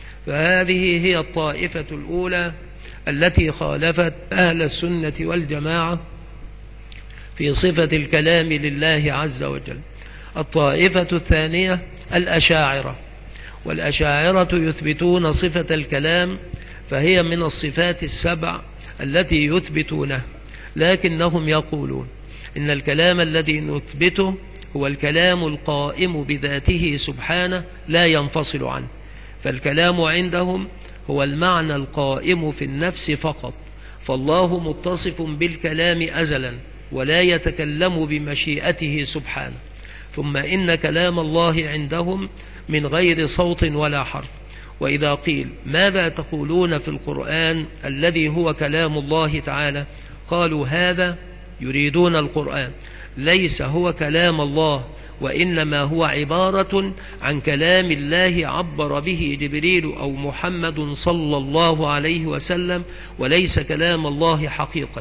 فهذه هي الطائفة الأولى التي خالفت أهل السنة والجماعة في صفة الكلام لله عز وجل. الطائفة الثانية الأشاعرة، والأشاعرة يثبتون صفة الكلام، فهي من الصفات السبع التي يثبتونها، لكنهم يقولون إن الكلام الذي نثبته هو الكلام القائم بذاته سبحانه لا ينفصل عنه. فالكلام عندهم هو المعنى القائم في النفس فقط، فالله متصف بالكلام أزلا ولا يتكلم بمشيئته سبحانه. ثم إن كلام الله عندهم من غير صوت ولا حرف. وإذا قيل ماذا تقولون في القرآن الذي هو كلام الله تعالى، قالوا هذا يريدون القرآن ليس هو كلام الله وإنما هو عبارة عن كلام الله عبر به جبريل أو محمد صلى الله عليه وسلم، وليس كلام الله حقيقة.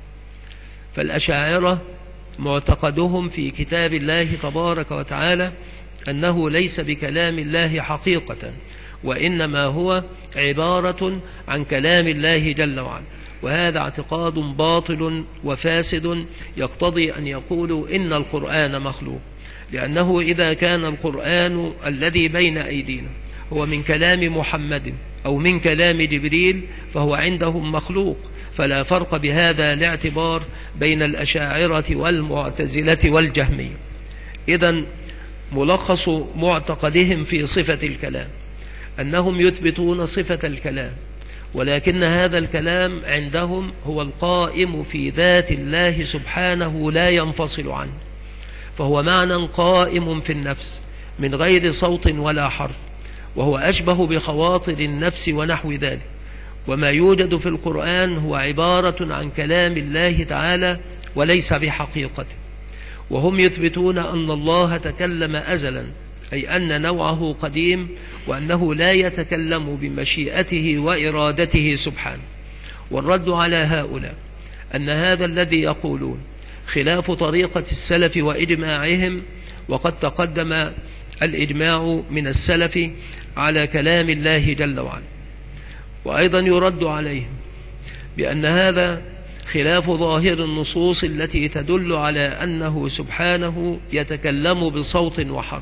فالأشاعرة معتقدهم في كتاب الله تبارك وتعالى أنه ليس بكلام الله حقيقة، وإنما هو عبارة عن كلام الله جل وعلا. وهذا اعتقاد باطل وفاسد يقتضي أن يقولوا إن القرآن مخلوق، لأنه إذا كان القرآن الذي بين أيدينا هو من كلام محمد أو من كلام جبريل فهو عندهم مخلوق، فلا فرق بهذا الاعتبار بين الأشاعرة والمعتزلة والجهمية. إذن ملخص معتقدهم في صفة الكلام أنهم يثبتون صفة الكلام، ولكن هذا الكلام عندهم هو القائم في ذات الله سبحانه لا ينفصل عنه، فهو معنى قائم في النفس من غير صوت ولا حرف، وهو أشبه بخواطر النفس ونحو ذلك. وما يوجد في القرآن هو عبارة عن كلام الله تعالى وليس بحقيقته. وهم يثبتون أن الله تكلم أزلا، أي أن نوعه قديم، وأنه لا يتكلم بمشيئته وإرادته سبحانه. والرد على هؤلاء أن هذا الذي يقولون خلاف طريقة السلف وإجماعهم، وقد تقدم الإجماع من السلف على كلام الله جل وعلا. وأيضا يرد عليهم بأن هذا خلاف ظاهر النصوص التي تدل على أنه سبحانه يتكلم بصوت وحرف،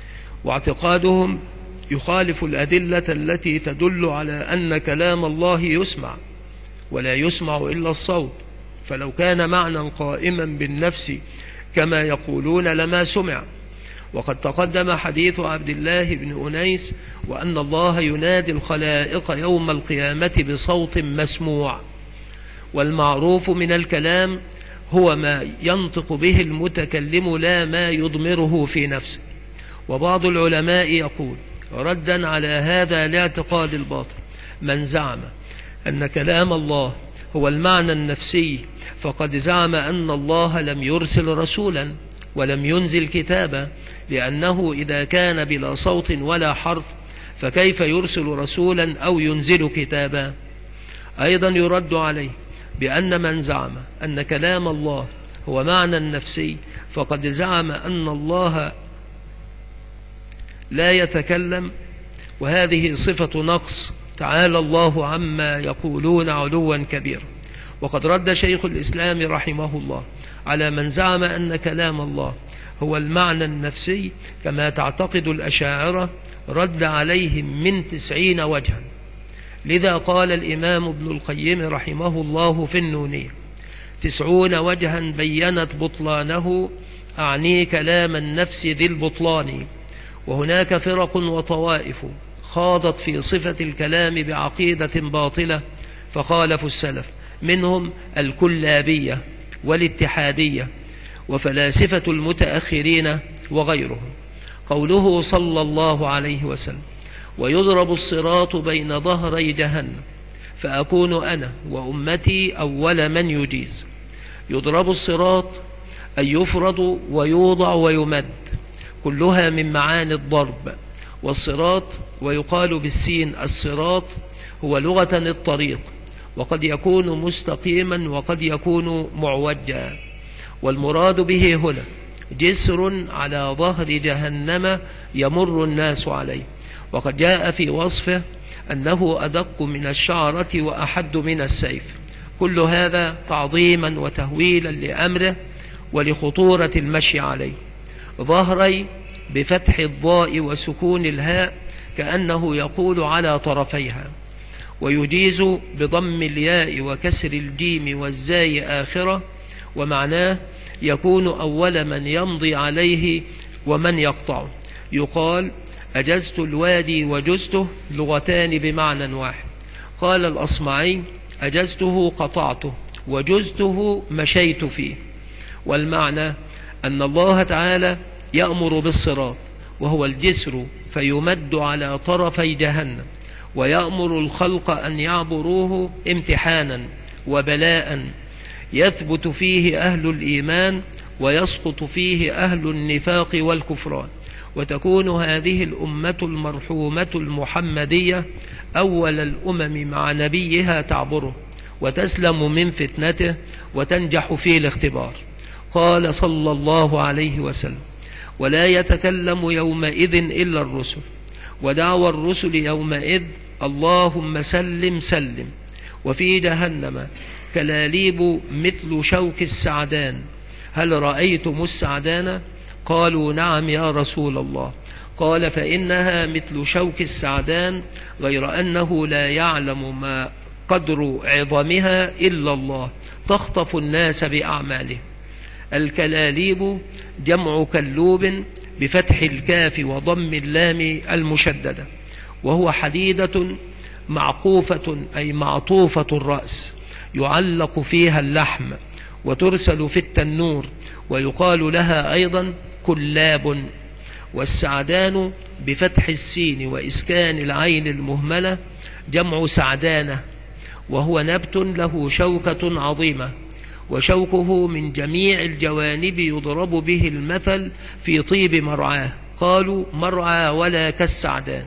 واعتقادهم يخالف الأدلة التي تدل على أن كلام الله يسمع ولا يسمع إلا الصوت، فلو كان معنى قائما بالنفس كما يقولون لما سمع. وقد تقدم حديث عبد الله بن أنيس وأن الله ينادي الخلائق يوم القيامة بصوت مسموع، والمعروف من الكلام هو ما ينطق به المتكلم لا ما يضمره في نفسه. وبعض العلماء يقول ردا على هذا الاعتقاد الباطل: من زعم أن كلام الله هو المعنى النفسي فقد زعم أن الله لم يرسل رسولا ولم ينزل كتابا، لأنه إذا كان بلا صوت ولا حرف فكيف يرسل رسولا أو ينزل كتابا؟ أيضا يرد عليه بأن من زعم أن كلام الله هو معنى نفسي فقد زعم أن الله لا يتكلم، وهذه صفة نقص، تعالى الله عما يقولون علوا كبيرا. وقد رد شيخ الإسلام رحمه الله على من زعم أن كلام الله هو المعنى النفسي كما تعتقد الأشاعرة، رد عليهم من 90 وجها. لذا قال الإمام ابن القيم رحمه الله في النونية: 90 وجها بينت بطلانه، أعني كلام النفس ذي البطلان. وهناك فرق وطوائف خاضت في صفة الكلام بعقيدة باطلة فخالفوا السلف، منهم الكلابية والاتحادية وفلاسفة المتأخرين وغيرهم. قوله صلى الله عليه وسلم: ويضرب الصراط بين ظهري جهنم فأكون أنا وأمتي أول من يجيز. يضرب الصراط أي يفرض ويوضع ويمد، كلها من معاني الضرب. والصراط ويقال بالسين الصراط هو لغة الطريق، وقد يكون مستقيما وقد يكون معوجا. والمراد به هنا جسر على ظهر جهنم يمر الناس عليه، وقد جاء في وصفه أنه أدق من الشعرة وأحد من السيف. كل هذا تعظيما وتهويلا لأمره ولخطورة المشي عليه. ظهري بفتح الضاء وسكون الهاء كأنه يقول على طرفيها، ويجيز بضم الياء وكسر الجيم والزاي آخرة، ومعناه يكون أول من يمضي عليه ومن يقطعه. يقال أجزت الوادي وجزته، لغتان بمعنى واحد. قال الأصمعي: أجزته قطعته وجزته مشيت فيه. والمعنى أن الله تعالى يأمر بالصراط وهو الجسر فيمد على طرفي جهنم، ويأمر الخلق أن يعبروه امتحانا وبلاء يثبت فيه أهل الإيمان ويسقط فيه أهل النفاق والكفران، وتكون هذه الأمة المرحومة المحمدية أول الأمم مع نبيها تعبره، وتسلم من فتنته، وتنجح في الاختبار. قال صلى الله عليه وسلم: ولا يتكلم يومئذ إلا الرسل، ودعوى الرسل يومئذ: اللهم سلم سلم. وفي جهنم كلاليب مثل شوك السعدان، هل رأيتم السعدان؟ قالوا: نعم يا رسول الله. قال: فإنها مثل شوك السعدان، غير أنه لا يعلم ما قدر عظمها إلا الله، تخطف الناس بأعماله. الكلاليب جمع كلوب بفتح الكاف وضم اللام المشددة، وهو حديدة معقوفة أي معطوفة الرأس، يعلق فيها اللحم وترسل في التنور، ويقال لها أيضا كلاب. والسعدان بفتح السين وإسكان العين المهملة جمع سعدانة، وهو نبت له شوكة عظيمة، وشوكه من جميع الجوانب يضرب به المثل في طيب مرعاه، قالوا: مرعى ولا كالسعدان.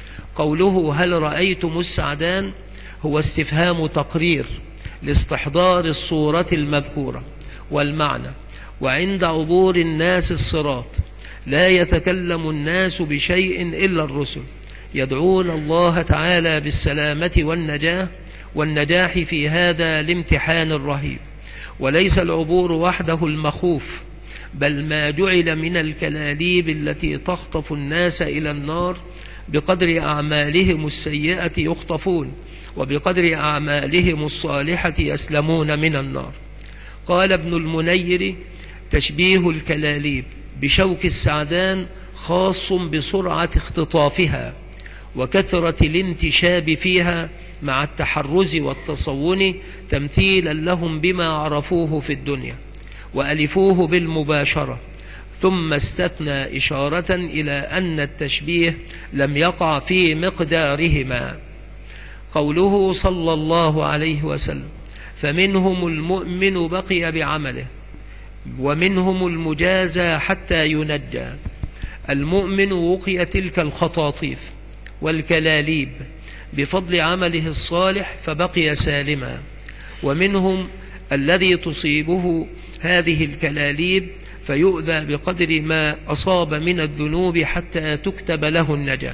قوله: هل رأيتم السعدان؟ هو استفهام تقرير لاستحضار الصورة المذكورة والمعنى. وعند عبور الناس الصراط لا يتكلم الناس بشيء إلا الرسل، يدعون الله تعالى بالسلامة والنجاح في هذا الامتحان الرهيب. وليس العبور وحده المخوف، بل ما جعل من الكلاليب التي تخطف الناس إلى النار بقدر أعمالهم السيئة يخطفون، وبقدر أعمالهم الصالحة يسلمون من النار. قال ابن المنير: تشبيه الكلاليب بشوك السعدان خاص بسرعة اختطافها وكثرة الانتشاب فيها مع التحرز والتصون، تمثيلا لهم بما عرفوه في الدنيا وألفوه بالمباشرة، ثم استثنى إشارة إلى أن التشبيه لم يقع في مقدارهما. قوله صلى الله عليه وسلم: فمنهم المؤمن بقي بعمله، ومنهم المجازى حتى ينجى. المؤمن وقي تلك الخطاطيف والكلاليب بفضل عمله الصالح فبقي سالما، ومنهم الذي تصيبه هذه الكلاليب فيؤذى بقدر ما أصاب من الذنوب حتى تكتب له النجاة.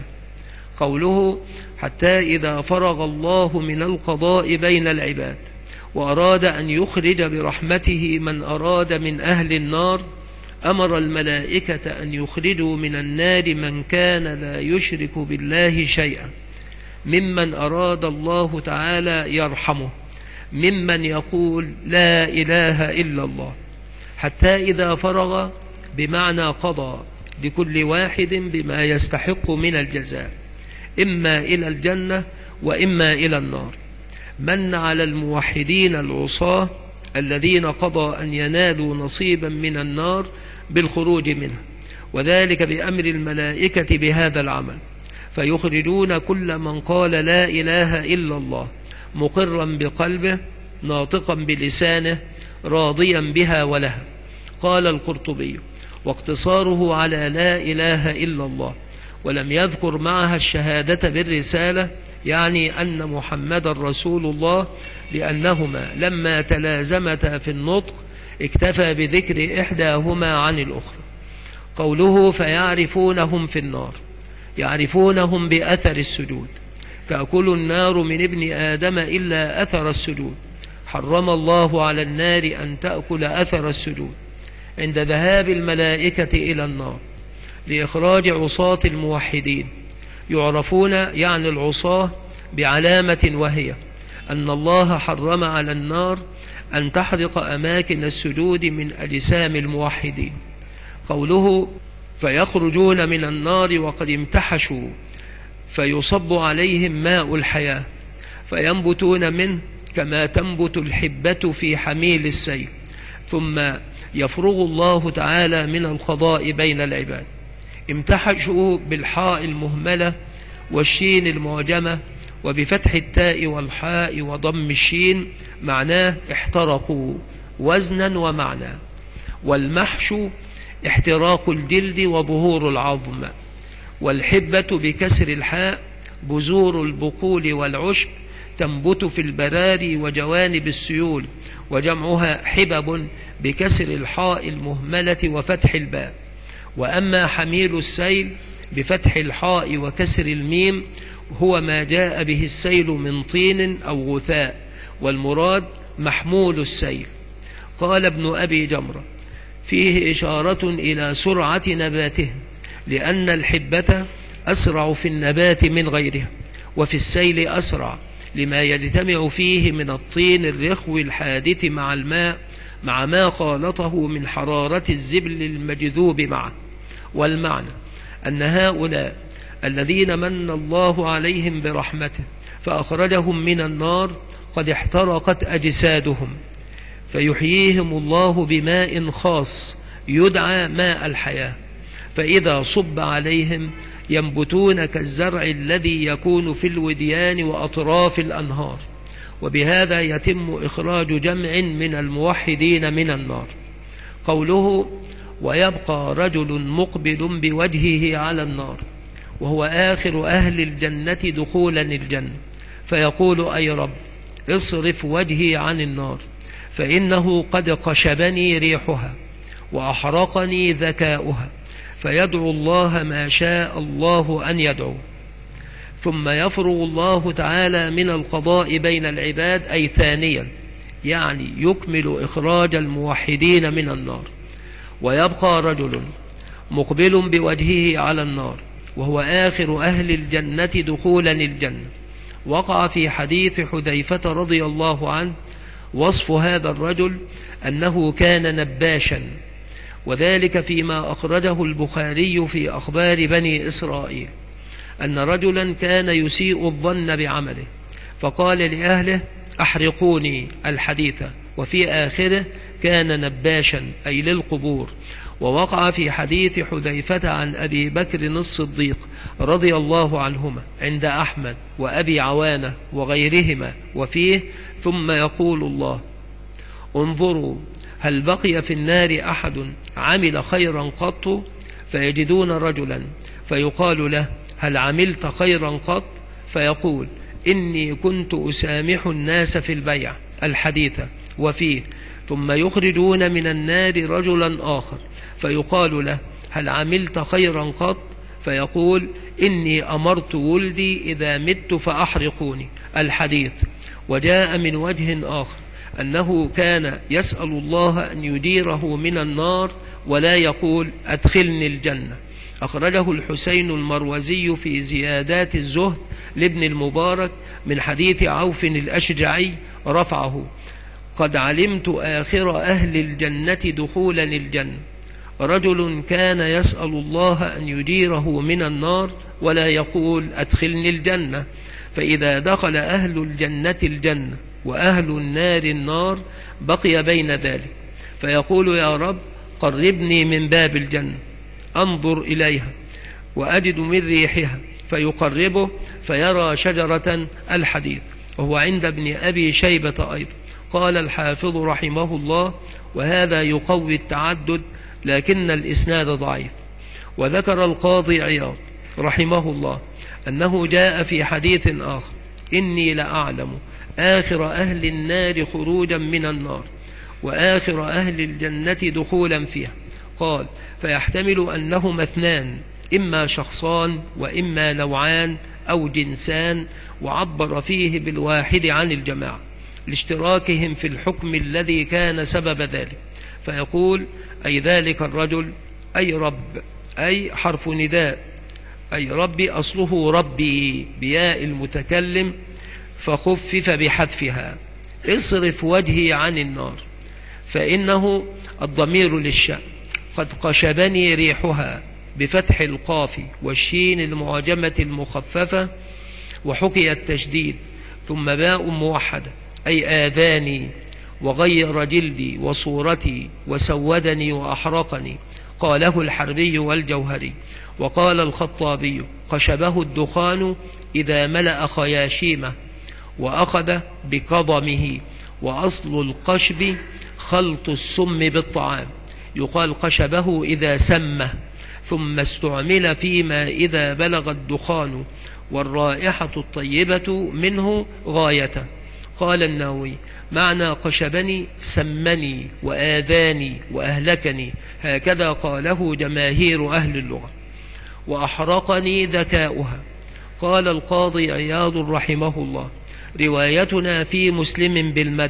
قوله: حتى إذا فرغ الله من القضاء بين العباد وأراد أن يخرج برحمته من أراد من أهل النار، أمر الملائكة أن يخرجوا من النار من كان لا يشرك بالله شيئا، ممن أراد الله تعالى يرحمه، ممن يقول لا إله إلا الله، حتى إذا فرغ بمعنى قضى لكل واحد بما يستحق من الجزاء، إما إلى الجنة وإما إلى النار. من على الموحدين العصاة الذين قضى أن ينالوا نصيبا من النار بالخروج منها، وذلك بأمر الملائكة بهذا العمل، فيخرجون كل من قال لا إله إلا الله مقرا بقلبه ناطقا بلسانه راضيا بها ولها. قال القرطبي: واقتصاره على لا إله إلا الله ولم يذكر معها الشهادة بالرسالة، يعني أن محمد رسول الله، لأنهما لما تلازمتا في النطق اكتفى بذكر إحداهما عن الأخرى. قوله: فيعرفونهم في النار، يعرفونهم بأثر السجود. تأكل النار من ابن آدم إلا أثر السجود، حرم الله على النار أن تأكل أثر السجود. عند ذهاب الملائكة إلى النار لإخراج عصاة الموحدين يعرفون، يعني العصاة، بعلامة، وهي أن الله حرم على النار أن تحرق أماكن السجود من أجسام الموحدين. قوله: فيخرجون من النار وقد امتحشوا، فيصب عليهم ماء الحياة فينبتون منه كما تنبت الحبة في حميل السيل، ثم يفرغ الله تعالى من القضاء بين العباد. امتحشوا بالحاء المهملة والشين المعجمة وبفتح التاء والحاء وضم الشين، معناه احترقوا وزنا ومعنى. والمحش احتراق الجلد وظهور العظم. والحبة بكسر الحاء بذور البقول والعشب تنبت في البراري وجوانب السيول، وجمعها حبب بكسر الحاء المهملة وفتح الباء. وأما حميل السيل بفتح الحاء وكسر الميم هو ما جاء به السيل من طين أو غثاء، والمراد محمول السيل. قال ابن أبي جمرة: فيه إشارة إلى سرعة نباته، لأن الحبة أسرع في النبات من غيرها، وفي السيل أسرع لما يجتمع فيه من الطين الرخو الحادث مع الماء مع ما خالطه من حرارة الزبل المجذوب معه. والمعنى أن هؤلاء الذين من الله عليهم برحمته فأخرجهم من النار قد احترقت أجسادهم، فيحييهم الله بماء خاص يدعى ماء الحياة، فإذا صب عليهم ينبتون كالزرع الذي يكون في الوديان وأطراف الأنهار. وبهذا يتم إخراج جمع من الموحدين من النار. قوله: ويبقى رجل مقبل بوجهه على النار، وهو آخر أهل الجنة دخولا الجنة، فيقول: أي رب اصرف وجهي عن النار، فإنه قد قشبني ريحها وأحرقني ذكاؤها، فيدعو الله ما شاء الله أن يدعو. ثم يفرغ الله تعالى من القضاء بين العباد، أي ثانيا، يعني يكمل إخراج الموحدين من النار. ويبقى رجل مقبل بوجهه على النار، وهو آخر أهل الجنة دخولا الجنة. وقع في حديث حذيفة رضي الله عنه وصف هذا الرجل أنه كان نباشا، وذلك فيما أخرجه البخاري في أخبار بني إسرائيل، أن رجلا كان يسيء الظن بعمله، فقال لأهله: أحرقوني الحديث. وفي آخره كان نباشا أي للقبور. ووقع في حديث حذيفة عن أبي بكر الصديق رضي الله عنهما عند أحمد وأبي عوانة وغيرهما، وفيه: ثم يقول الله: انظروا هل بقي في النار أحد عمل خيرا قط؟ فيجدون رجلا فيقال له: هل عملت خيرا قط؟ فيقول: إني كنت أسامح الناس في البيع الحديث. وفيه: ثم يخرجون من النار رجلا آخر فيقال له: هل عملت خيرا قط؟ فيقول: إني أمرت ولدي إذا مت فأحرقوني الحديث. وجاء من وجه آخر أنه كان يسأل الله أن يديره من النار ولا يقول: أدخلني الجنة. أخرجه الحسين المروزي في زيادات الزهد لابن المبارك من حديث عوف الأشجعي رفعه: قد علمت آخر أهل الجنة دخولا الجنة رجل كان يسأل الله أن يديره من النار ولا يقول: أدخلني الجنة، فإذا دخل أهل الجنة الجنة وأهل النار النار بقي بين ذلك، فيقول: يا رب قربني من باب الجنة أنظر إليها وأجد من ريحها، فيقربه فيرى شجرة الحديث. وهو عند ابن أبي شيبة أيضا. قال الحافظ رحمه الله: وهذا يقوي التعدد لكن الإسناد ضعيف. وذكر القاضي عياض رحمه الله أنه جاء في حديث آخر: إني لأعلم آخر أهل النار خروجا من النار وآخر أهل الجنة دخولا فيها. قال: فيحتمل أنهما اثنان، إما شخصان وإما نوعان أو جنسان، وعبر فيه بالواحد عن الجماعة لاشتراكهم في الحكم الذي كان سبب ذلك، فيقول: أي ذلك الرجل، أي رب، أي حرف نداء، أي ربي أصله ربي بياء المتكلم فخفف بحذفها، اصرف وجهي عن النار، فإنه الضمير للشأن. قد قشبني ريحها بفتح القاف والشين المعجمة المخففة، وحكي التشديد، ثم باء موحدة أي آذاني وغير جلدي وصورتي وسودني وأحرقني. قاله الحربي والجوهري. وقال الخطابي: قشبه الدخان إذا ملأ خياشيمه وأخذ بقضمه، وأصل القشب خلط السم بالطعام، يقال قشبه إذا سمه، ثم استعمل فيما إذا بلغ الدخان والرائحة الطيبة منه غايته. قال النووي: معنى قشبني سمني وآذاني وأهلكني، هكذا قاله جماهير أهل اللغة. وأحرقني ذكاؤها. قال القاضي عياض رحمه الله: روايتنا في مسلم بالمد،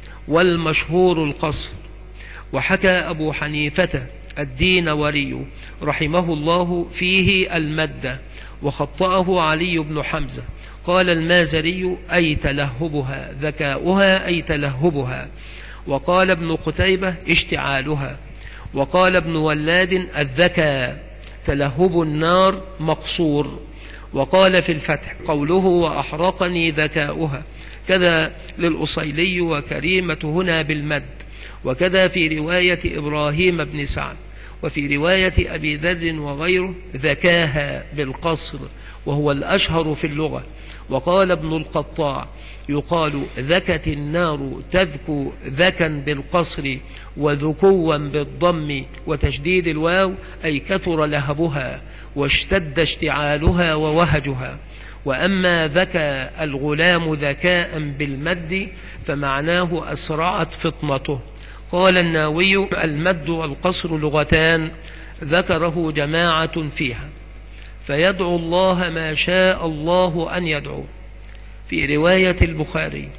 والمشهور القصر. وحكى أبو حنيفة الدينوري رحمه الله فيه المد، وخطأه علي بن حمزة. قال المازري: أي تلهبها، ذكاؤها أي تلهبها. وقال ابن قتيبة: اشتعالها. وقال ابن ولاد: الذكاء تلهب النار مقصور. وقال في الفتح: قوله وأحرقني ذكاؤها، كذا للأصيلي وكريمة هنا بالمد. وكذا في رواية إبراهيم بن سعد. وفي رواية أبي ذر وغيره ذكاها بالقصر، وهو الأشهر في اللغة. وقال ابن القطاع: يقال ذكت النار تذكو ذكا بالقصر، وذكوا بالضم وتشديد الواو، أي كثر لهبها واشتد اشتعالها ووهجها. وأما ذكى الغلام ذكاء بالمد فمعناه أسرعت فطنته. قال الناوي: المد والقصر لغتان ذكره جماعة فيها، فيدعو الله ما شاء الله أن يدعو. في رواية البخاري: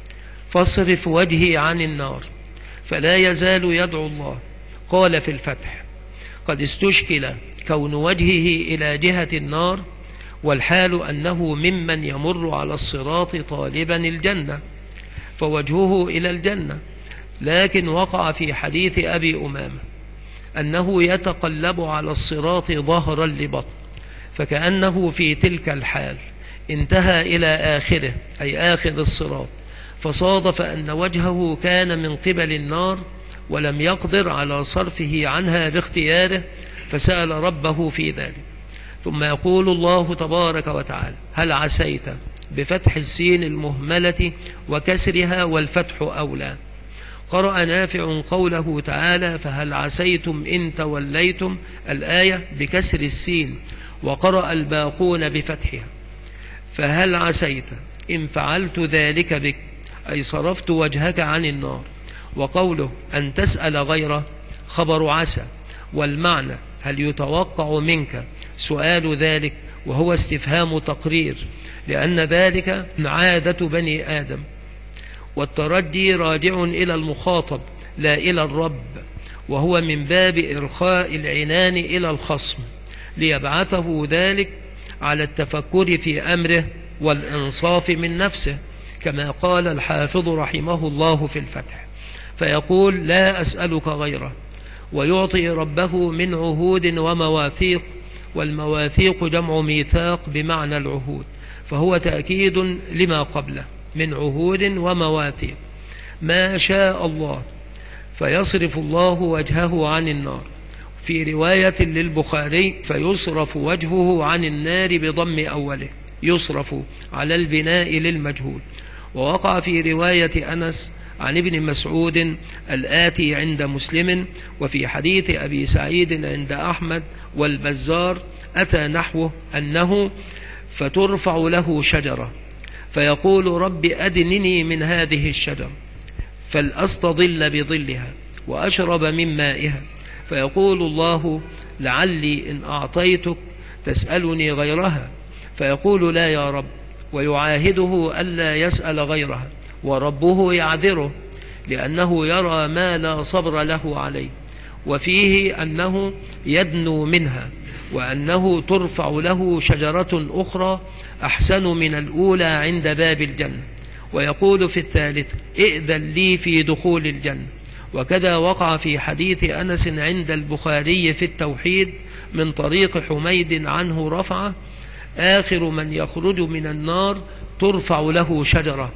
فاصرف وجهي عن النار، فلا يزال يدعو الله. قال في الفتح: قد استشكل كون وجهه إلى جهة النار، والحال أنه ممن يمر على الصراط طالبا الجنة، فوجهه إلى الجنة. لكن وقع في حديث أبي أمامة أنه يتقلب على الصراط ظهرا لبطن، فكأنه في تلك الحال انتهى إلى آخره، أي آخر الصراط، فصادف أن وجهه كان من قبل النار ولم يقدر على صرفه عنها باختياره، فسأل ربه في ذلك. ثم يقول الله تبارك وتعالى: هل عسيت، بفتح السين المهملة وكسرها، والفتح أولى. قرأ نافع قوله تعالى: فهل عسيتم إن توليتم، الآية بكسر السين، وقرأ الباقون بفتحها: فهل عسيت إن فعلت ذلك بك، أي صرفت وجهك عن النار. وقوله أن تسأل غيره خبر عسى، والمعنى هل يتوقع منك سؤال ذلك، وهو استفهام تقرير، لأن ذلك عادة بني آدم، والترجي راجع إلى المخاطب لا إلى الرب، وهو من باب إرخاء العنان إلى الخصم ليبعثه ذلك على التفكر في أمره والإنصاف من نفسه، كما قال الحافظ رحمه الله في الفتح، فيقول: لا أسألك غيره، ويعطي ربه من عهود ومواثيق، والمواثيق جمع ميثاق بمعنى العهود، فهو تأكيد لما قبله من عهود ومواثيق. ما شاء الله، فيصرف الله وجهه عن النار. في رواية للبخاري: فيصرف وجهه عن النار بضم أوله، يصرف على البناء للمجهول. ووقع في رواية أنس عن ابن مسعود الآتي عند مسلم، وفي حديث أبي سعيد عند أحمد والبزار أتى نحوه أنه: فترفع له شجرة فيقول: رب أدنني من هذه الشجرة فلأستظل بظلها وأشرب من مائها، فيقول الله: لعلي إن أعطيتك تسألني غيرها، فيقول: لا يا رب، ويعاهده ألا يسأل غيرها، وربه يعذره لأنه يرى ما لا صبر له عليه. وفيه أنه يدنو منها، وأنه ترفع له شجرة أخرى أحسن من الأولى عند باب الجنة، ويقول في الثالث: ائذن لي في دخول الجنة. وكذا وقع في حديث أنس عند البخاري في التوحيد من طريق حميد عنه رفعه: آخر من يخرج من النار ترفع له شجرة.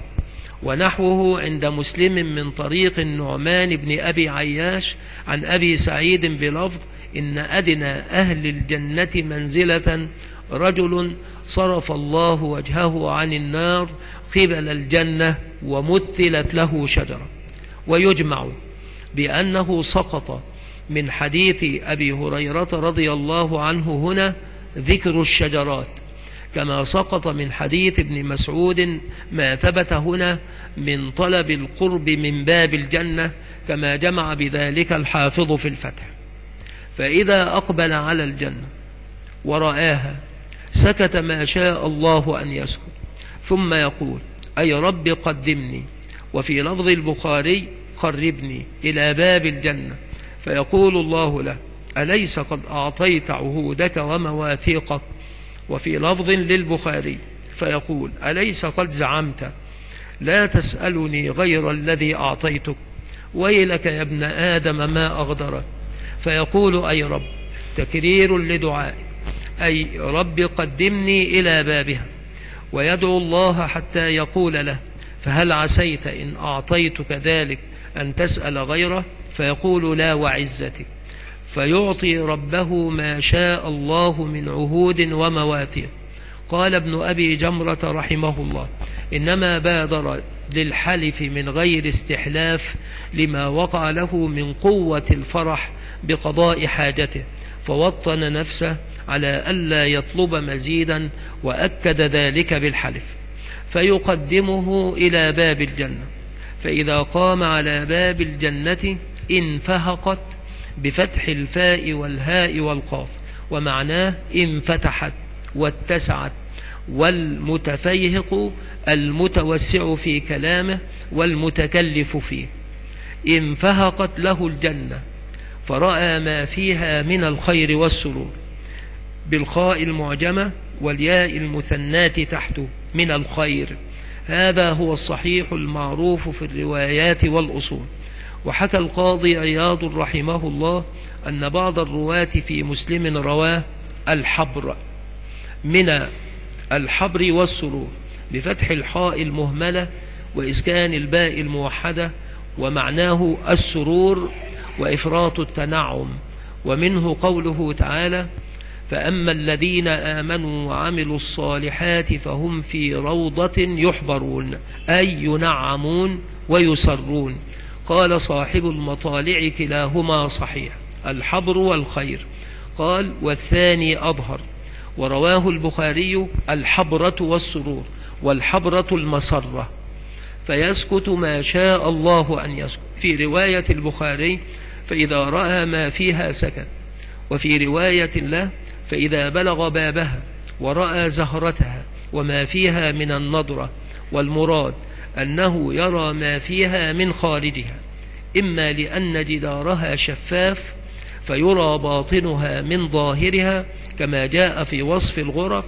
ونحوه عند مسلم من طريق النعمان بن أبي عياش عن أبي سعيد بلفظ: إن أدنى أهل الجنة منزلة رجل صرف الله وجهه عن النار قبل الجنة ومثلت له شجرة. ويجمع بأنه سقط من حديث أبي هريرة رضي الله عنه هنا ذكر الشجرات، كما سقط من حديث ابن مسعود ما ثبت هنا من طلب القرب من باب الجنة، كما جمع بذلك الحافظ في الفتح. فإذا أقبل على الجنة ورآها سكت ما شاء الله أن يسكت، ثم يقول: أي رب قدمني. وفي لفظ البخاري: قربني إلى باب الجنة. فيقول الله له: أليس قد أعطيت عهودك ومواثيقك؟ وفي لفظ للبخاري فيقول: أليس قد زعمت لا تسألني غير الذي أعطيتك؟ ويلك يا ابن آدم ما أغدرك. فيقول: أي رب، تكرير لدعائي، أي رب قدمني إلى بابها. ويدعو الله حتى يقول له: فهل عسيت إن أعطيتك ذلك أن تسأل غيره؟ فيقول: لا وعزتك. فيعطي ربه ما شاء الله من عهود ومواثيق. قال ابن أبي جمرة رحمه الله: إنما بادر للحلف من غير استحلاف لما وقع له من قوة الفرح بقضاء حاجته، فوطن نفسه على ألا يطلب مزيدا، وأكد ذلك بالحلف. فيقدمه إلى باب الجنة، فإذا قام على باب الجنة انفهقت بفتح الفاء والهاء والقاف، ومعناه انفتحت واتسعت. والمتفيهق المتوسع في كلامه والمتكلف فيه. انفهقت له الجنة فرأى ما فيها من الخير والسرور، بالخاء المعجمة والياء المثنات تحته، من الخير. هذا هو الصحيح المعروف في الروايات والأصول. وحكى القاضي عياض رحمه الله أن بعض الرواة في مسلم رواه الحبر، من الحبر والسرور، بفتح الحاء المهملة وإسكان الباء الموحدة، ومعناه السرور وإفراط التنعم. ومنه قوله تعالى: فأما الذين آمنوا وعملوا الصالحات فهم في روضة يحبرون، أي ينعمون ويسرون. قال صاحب المطالع: كلاهما صحيح، الحبر والخير. قال: والثاني أظهر. ورواه البخاري: الحبرة والسرور، والحبرة المسرة. فيسكت ما شاء الله أن يسكت. في رواية البخاري: فإذا رأى ما فيها سكت. وفي رواية له: فإذا بلغ بابها ورأى زهرتها وما فيها من النضرة. والمراد أنه يرى ما فيها من خارجها، إما لأن جدارها شفاف فيرى باطنها من ظاهرها كما جاء في وصف الغرف،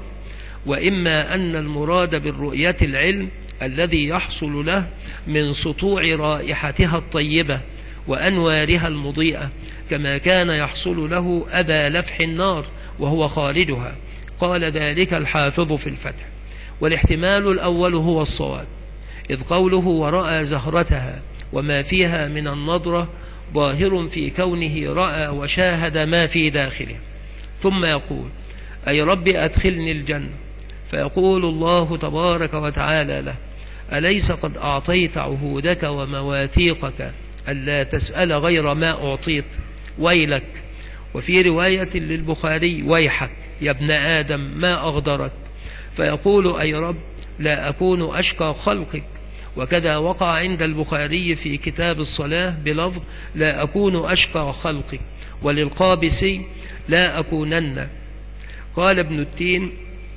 وإما أن المراد بالرؤية العلم الذي يحصل له من سطوع رائحتها الطيبة وأنوارها المضيئة، كما كان يحصل له أذى لفح النار وهو خارجها. قال ذلك الحافظ في الفتح. والاحتمال الأول هو الصواب، إذ قوله ورأى زهرتها وما فيها من النضرة ظاهر في كونه رأى وشاهد ما في داخله. ثم يقول: أي رب أدخلني الجنة. فيقول الله تبارك وتعالى له: أليس قد أعطيت عهودك ومواثيقك ألا تسأل غير ما أعطيت؟ ويلك. وفي رواية للبخاري: ويحك يا ابن آدم ما أغدرك. فيقول: أي رب لا أكون أشقى خلقك. وكذا وقع عند البخاري في كتاب الصلاة بلفظ: لا أكون أشقى خلقك. وللقابسي: لا أكونن. قال ابن التين: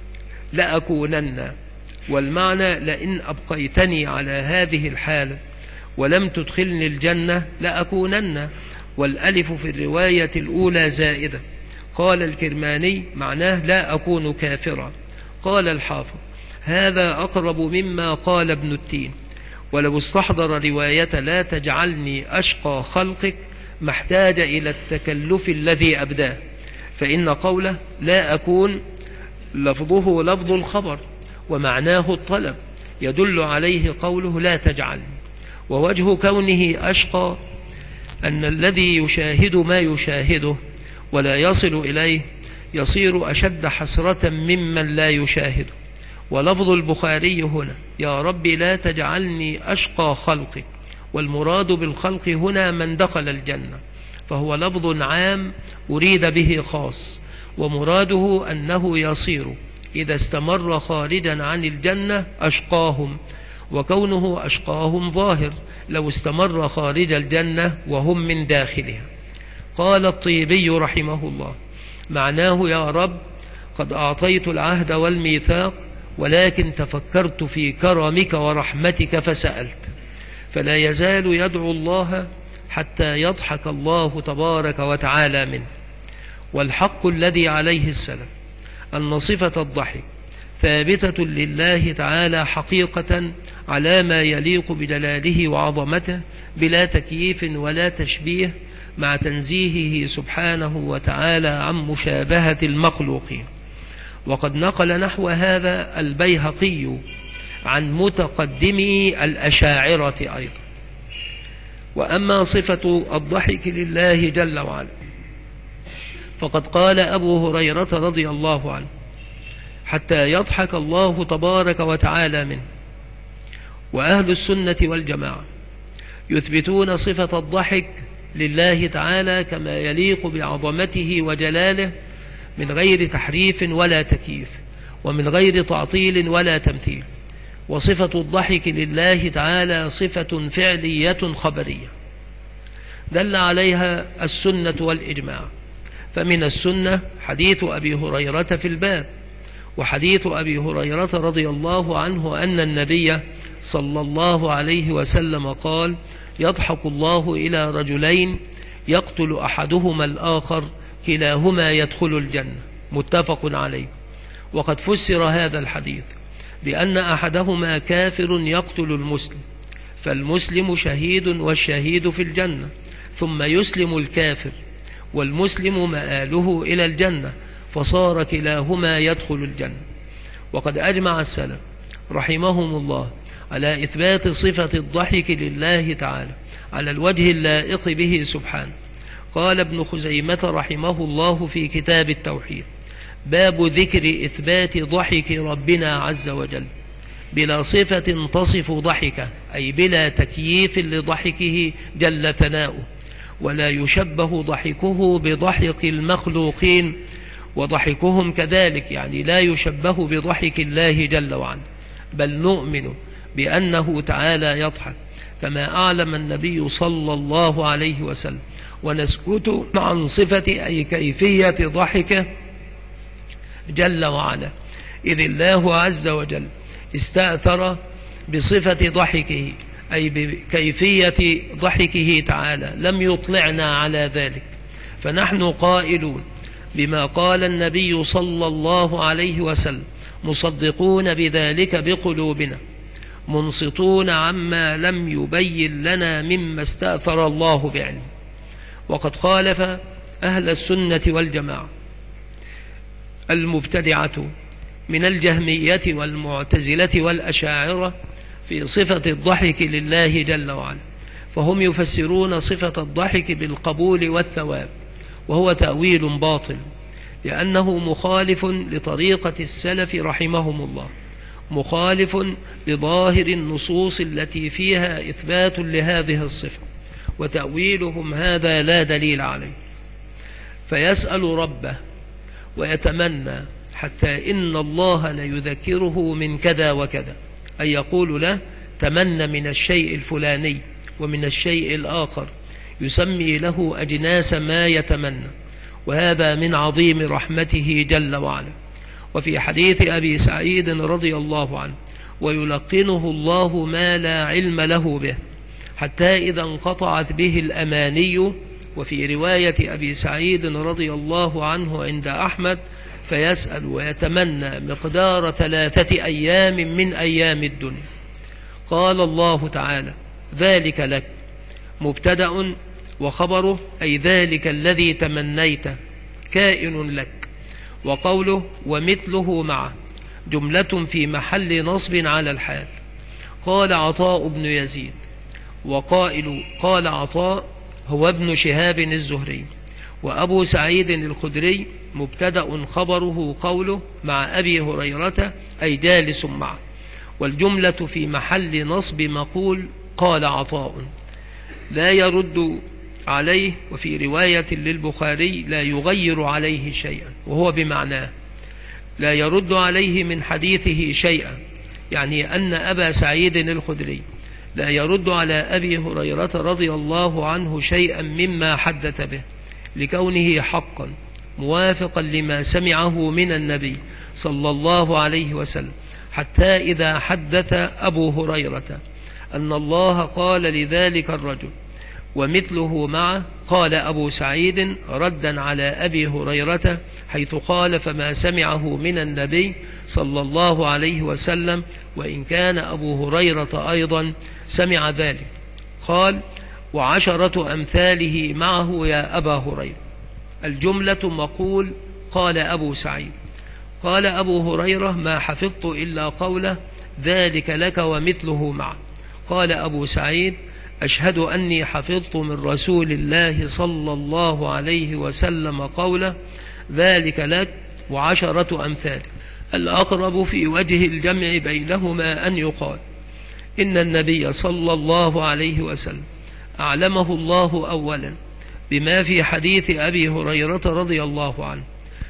لا أكونن، والمعنى لئن أبقيتني على هذه الحالة ولم تدخلني الجنة لأكونن، والألف في الرواية الأولى زائدة. قال الكرماني: معناه لا أكون كافرا. قال الحافظ: هذا أقرب مما قال ابن التين، ولو استحضر رواية لا تجعلني أشقى خلقك ما احتاج إلى التكلف الذي أبداه، فإن قوله لا أكون لفظه لفظ الخبر ومعناه الطلب، يدل عليه قوله لا تجعلني. ووجه كونه أشقى أن الذي يشاهد ما يشاهده ولا يصل إليه يصير أشد حسرة ممن لا يشاهده. ولفظ البخاري هنا: يا رب لا تجعلني أشقى خلقك، والمراد بالخلق هنا من دخل الجنة. فهو لفظ عام أريد به خاص، ومراده أنه يصير إذا استمر خارجا عن الجنة أشقاهم، وكونه أشقاهم ظاهر لو استمر خارج الجنة وهم من داخلها. قال الطيبي رحمه الله: معناه يا رب قد أعطيت العهد والميثاق، ولكن تفكرت في كرمك ورحمتك فسألت. فلا يزال يدعو الله حتى يضحك الله تبارك وتعالى منه. والحق الذي عليه السلام أن صفة الضحك ثابتة لله تعالى حقيقة على ما يليق بجلاله وعظمته بلا تكييف ولا تشبيه، مع تنزيهه سبحانه وتعالى عن مشابهة المخلوقين. وقد نقل نحو هذا البيهقي عن متقدمي الأشاعرة أيضا. وأما صفة الضحك لله جل وعلا فقد قال أبو هريرة رضي الله عنه: حتى يضحك الله تبارك وتعالى منه. وأهل السنة والجماعة يثبتون صفة الضحك لله تعالى كما يليق بعظمته وجلاله، من غير تحريف ولا تكييف، ومن غير تعطيل ولا تمثيل. وصفة الضحك لله تعالى صفة فعلية خبرية دل عليها السنة والإجماع. فمن السنة حديث أبي هريرة في الباب، وحديث أبي هريرة رضي الله عنه أن النبي صلى الله عليه وسلم قال: يضحك الله إلى رجلين يقتل أحدهما الآخر كلاهما يدخل الجنة، متفق عليه. وقد فسر هذا الحديث بأن أحدهما كافر يقتل المسلم، فالمسلم شهيد والشهيد في الجنة، ثم يسلم الكافر والمسلم مآله إلى الجنة، فصار كلاهما يدخل الجنة. وقد أجمع السلف رحمهم الله على إثبات صفة الضحك لله تعالى على الوجه اللائق به سبحانه. قال ابن خزيمة رحمه الله في كتاب التوحيد: باب ذكر إثبات ضحك ربنا عز وجل بلا صفة تصف ضحكه، أي بلا تكييف لضحكه جل ثناؤه، ولا يشبه ضحكه بضحك المخلوقين، وضحكهم كذلك يعني لا يشبه بضحك الله جل وعلا، بل نؤمن بأنه تعالى يضحك كما أعلم النبي صلى الله عليه وسلم، ونسكت عن صفة أي كيفية ضحكه جل وعلا، إذ الله عز وجل استأثر بصفة ضحكه أي بكيفية ضحكه تعالى، لم يطلعنا على ذلك. فنحن قائلون بما قال النبي صلى الله عليه وسلم، مصدقون بذلك بقلوبنا، منصتون عما لم يبين لنا مما استأثر الله بعلمه. وقد خالف أهل السنة والجماعة المبتدعة من الجهمية والمعتزلة والأشاعرة في صفة الضحك لله جل وعلا، فهم يفسرون صفة الضحك بالقبول والثواب، وهو تأويل باطل، لأنه مخالف لطريقة السلف رحمهم الله، مخالف لظاهر النصوص التي فيها إثبات لهذه الصفة، وتأويلهم هذا لا دليل عليه. فيسأل ربه ويتمنى حتى إن الله ليذكره من كذا وكذا، أي يقول له تمنى من الشيء الفلاني ومن الشيء الآخر، يسمي له أجناس ما يتمنى، وهذا من عظيم رحمته جل وعلا. وفي حديث أبي سعيد رضي الله عنه: ويلقنه الله ما لا علم له به حتى إذا انقطعت به الأماني. وفي رواية أبي سعيد رضي الله عنه عند أحمد: فيسأل ويتمنى مقدار 3 أيام من أيام الدنيا. قال الله تعالى: ذلك لك، مبتدأ وخبره أي ذلك الذي تمنيت كائن لك. وقوله ومثله معه جملة في محل نصب على الحال. قال عطاء بن يزيد، وقائل قال عطاء هو ابن شهاب الزهري، وأبو سعيد الخدري مبتدأ خبره قوله مع أبي هريرة أي جالس معه، والجملة في محل نصب مقول قال عطاء. لا يرد عليه، وفي رواية للبخاري لا يغير عليه شيئا، وهو بمعناه لا يرد عليه من حديثه شيئا، يعني أن أبا سعيد الخدري لا يرد على أبي هريرة رضي الله عنه شيئا مما حدث به، لكونه حقا موافقا لما سمعه من النبي صلى الله عليه وسلم، حتى إذا حدث أبو هريرة أن الله قال لذلك الرجل ومثله معه، قال أبو سعيد ردا على أبي هريرة حيث قال فما سمعه من النبي صلى الله عليه وسلم، وإن كان أبو هريرة أيضا سمع ذلك، قال وعشرة أمثاله معه يا أبا هريرة. الجملة مقول قال أبو سعيد. قال أبو هريرة ما حفظت إلا قوله ذلك لك ومثله معه. قال أبو سعيد أشهد أني حفظت من رسول الله صلى الله عليه وسلم قوله ذلك لك وعشرة أمثال. الأقرب في وجه الجمع بينهما أن يقال إن النبي صلى الله عليه وسلم أعلمه الله أولا بما في حديث أبي هريرة رضي الله عنه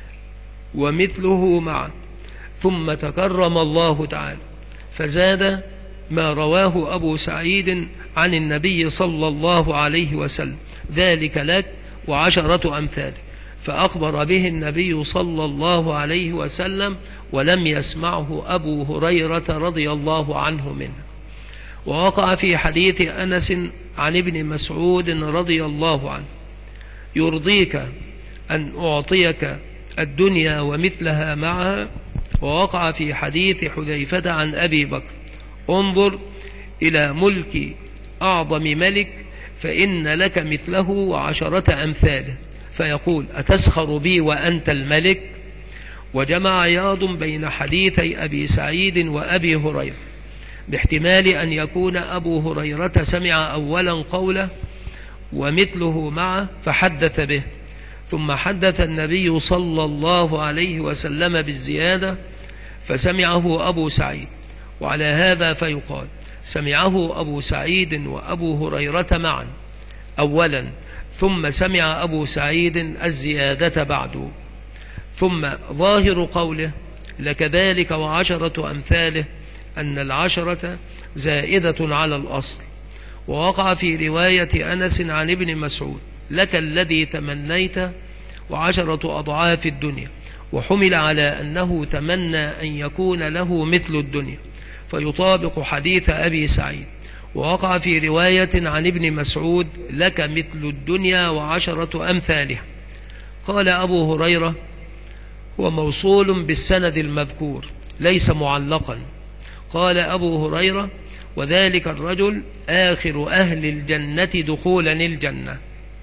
ومثله معه، ثم تكرم الله تعالى فزاد ما رواه أبو سعيد عن النبي صلى الله عليه وسلم ذلك لك وعشرة أمثال، فأخبر به النبي صلى الله عليه وسلم ولم يسمعه أبو هريرة رضي الله عنه منه. ووقع في حديث أنس عن ابن مسعود رضي الله عنه يرضيك أن أعطيك الدنيا ومثلها معها. ووقع في حديث حذيفة عن أبي بكر انظر إلى ملك أعظم ملك فإن لك مثله وعشرة أمثاله، فيقول أتسخر بي وأنت الملك. وجمع عياض بين حديثي أبي سعيد وأبي هريرة باحتمال أن يكون أبو هريرة سمع أولا قوله ومثله معه فحدث به، ثم حدث النبي صلى الله عليه وسلم بالزيادة فسمعه أبو سعيد، وعلى هذا فيقال سمعه أبو سعيد وأبو هريرة معا أولا، ثم سمع أبو سعيد الزيادة بعده. ثم ظاهر قوله لكذلك وعشرة أمثاله أن العشرة زائدة على الأصل. ووقع في رواية أنس عن ابن مسعود لك الذي تمنيت وعشرة أضعاف الدنيا، وحمل على أنه تمنى أن يكون له مثل الدنيا فيطابق حديث أبي سعيد. ووقع في رواية عن ابن مسعود لك مثل الدنيا وعشرة أمثالها. قال أبو هريرة هو موصول بالسند المذكور ليس معلقا. قال أبو هريرة وذلك الرجل آخر أهل الجنة دخولا الجنة.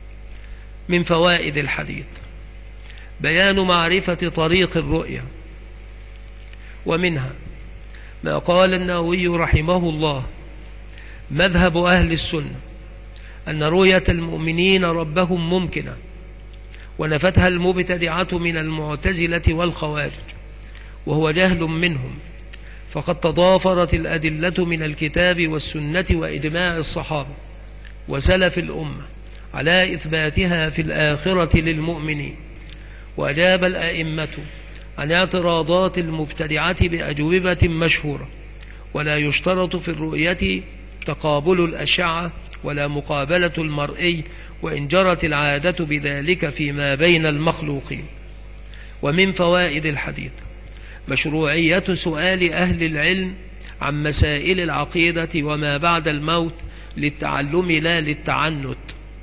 من فوائد الحديث بيان معرفة طريق الرؤية، ومنها ما قال النووي رحمه الله مذهب أهل السنة أن رؤية المؤمنين ربهم ممكنة، ونفتها المبتدعة من المعتزلة والخوارج، وهو جهل منهم، فقد تضافرت الأدلة من الكتاب والسنة وإجماع الصحابة وسلف الأمة على إثباتها في الآخرة للمؤمنين. وأجاب الأئمة عن اعتراضات المبتدعة بأجوبة مشهورة، ولا يشترط في الرؤية تقابل الأشعة ولا مقابلة المرئي، وإن جرت العادة بذلك فيما بين المخلوقين. ومن فوائد الحديث مشروعية سؤال أهل العلم عن مسائل العقيدة وما بعد الموت للتعلم لا للتعنت.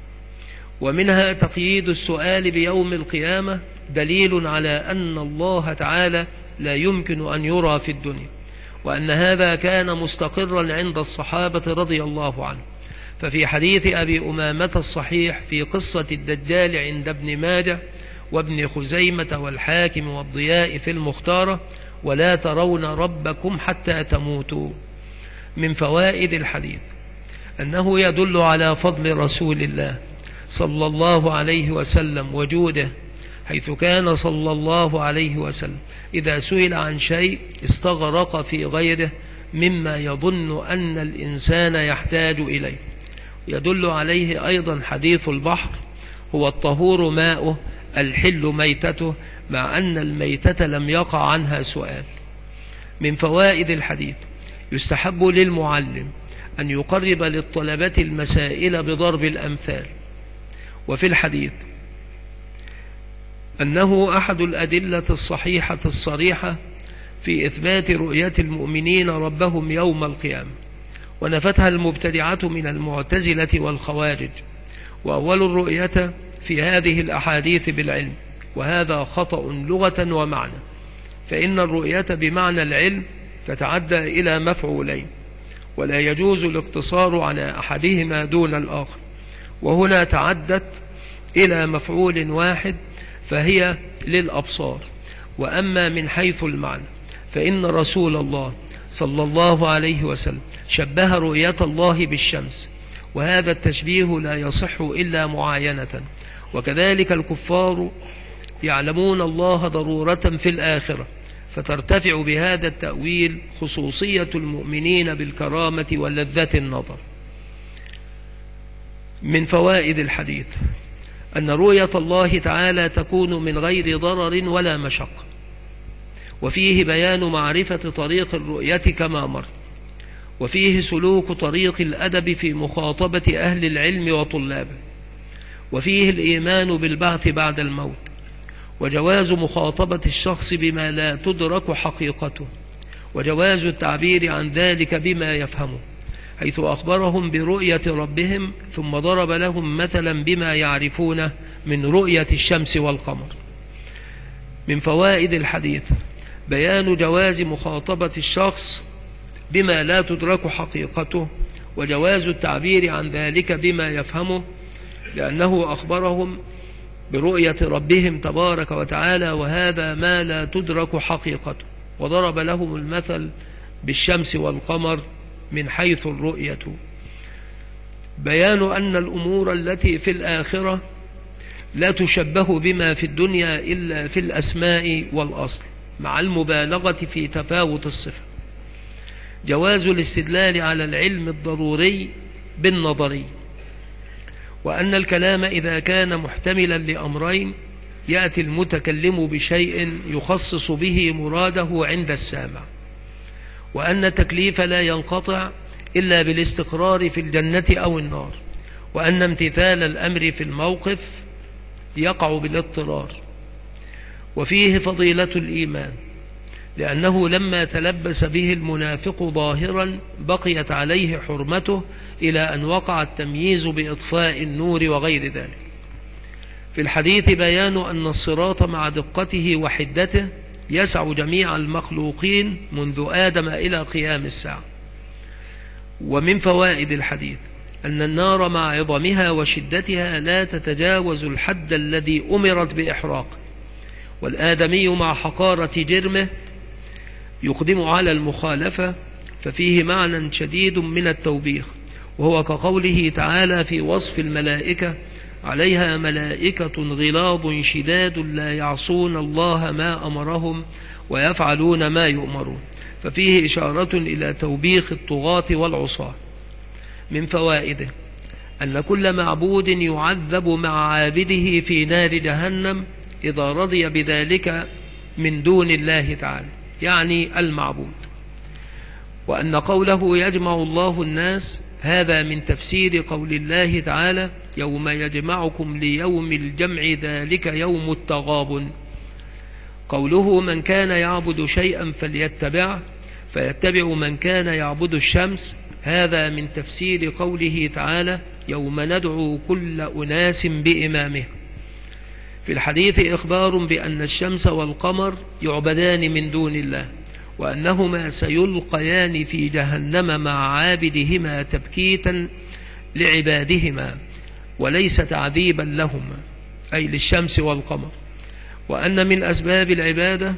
ومنها تقييد السؤال بيوم القيامة دليل على أن الله تعالى لا يمكن أن يرى في الدنيا، وأن هذا كان مستقرا عند الصحابة رضي الله عنهم. ففي حديث أبي أمامة الصحيح في قصة الدجال عند ابن ماجه وابن خزيمة والحاكم والضياء في المختارة ولا ترون ربكم حتى تموتوا. من فوائد الحديث أنه يدل على فضل رسول الله صلى الله عليه وسلم وجوده، حيث كان صلى الله عليه وسلم إذا سئل عن شيء استغرق في غيره مما يظن أن الإنسان يحتاج إليه. يدل عليه أيضا حديث البحر: هو الطهور ماؤه الحل ميتته، مع أن الميتة لم يقع عنها سؤال. من فوائد الحديث: يستحب للمعلم أن يقرب للطلبة المسائل بضرب الأمثال. وفي الحديث أنه أحد الأدلة الصحيحة الصريحة في إثبات رؤية المؤمنين ربهم يوم القيامة، ونفتها المبتدعة من المعتزلة والخوارج، وأول الرؤية في هذه الأحاديث بالعلم، وهذا خطأ لغة ومعنى، فإن الرؤية بمعنى العلم تتعدى إلى مفعولين، ولا يجوز الاقتصار على أحدهما دون الآخر، وهنا تعدت إلى مفعول واحد فهي للأبصار. وأما من حيث المعنى فإن رسول الله صلى الله عليه وسلم شبه رؤية الله بالشمس، وهذا التشبيه لا يصح إلا معاينة. وكذلك الكفار يعلمون الله ضرورة في الآخرة، فترتفع بهذا التأويل خصوصية المؤمنين بالكرامة ولذة النظر. من فوائد الحديث أن رؤية الله تعالى تكون من غير ضرر ولا مشقة، وفيه بيان معرفة طريق الرؤية كما مر، وفيه سلوك طريق الأدب في مخاطبة أهل العلم وطلابه، وفيه الإيمان بالبعث بعد الموت، وجواز مخاطبة الشخص بما لا تدرك حقيقته، وجواز التعبير عن ذلك بما يفهمه، حيث أخبرهم برؤية ربهم ثم ضرب لهم مثلا بما يعرفونه من رؤية الشمس والقمر. من فوائد الحديث بيان جواز مخاطبة الشخص بما لا تدرك حقيقته، وجواز التعبير عن ذلك بما يفهمه، لأنه أخبرهم برؤية ربهم تبارك وتعالى، وهذا ما لا تدرك حقيقته، وضرب لهم المثل بالشمس والقمر من حيث الرؤية. بيان أن الأمور التي في الآخرة لا تشبه بما في الدنيا إلا في الأسماء والأصل، مع المبالغة في تفاوت الصفة. جواز الاستدلال على العلم الضروري بالنظري، وأن الكلام إذا كان محتملا لأمرين يأتي المتكلم بشيء يخصص به مراده عند السامع، وأن التكليف لا ينقطع إلا بالاستقرار في الجنة أو النار، وأن امتثال الأمر في الموقف يقع بالاضطرار. وفيه فضيلة الإيمان، لأنه لما تلبس به المنافق ظاهرا بقيت عليه حرمته إلى أن وقع التمييز بإطفاء النور وغير ذلك. في الحديث بيان أن الصراط مع دقته وحدته يسع جميع المخلوقين منذ آدم إلى قيام الساعة. ومن فوائد الحديث أن النار مع عظمها وشدتها لا تتجاوز الحد الذي أمرت بإحراقه، والآدمي مع حقارة جرمه يقدم على المخالفة، ففيه معنى شديد من التوبيخ، وهو كقوله تعالى في وصف الملائكة: عليها ملائكة غلاظ شداد لا يعصون الله ما أمرهم ويفعلون ما يؤمرون، ففيه إشارة إلى توبيخ الطغاة والعصاة. من فوائده أن كل معبود يعذب مع عابده في نار جهنم إذا رضي بذلك من دون الله تعالى، يعني المعبود. وأن قوله يجمع الله الناس هذا من تفسير قول الله تعالى: يوم يجمعكم ليوم الجمع ذلك يوم التغابن. قوله من كان يعبد شيئا فليتبعه، فيتبع من كان يعبد الشمس، هذا من تفسير قوله تعالى: يوم ندعو كل أناس بإمامه. في الحديث إخبار بأن الشمس والقمر يعبدان من دون الله، وأنهما سيلقيان في جهنم مع عابدهما تبكيتا لعبادهما وليس تعذيبا لهما، أي للشمس والقمر. وأن من أسباب العبادة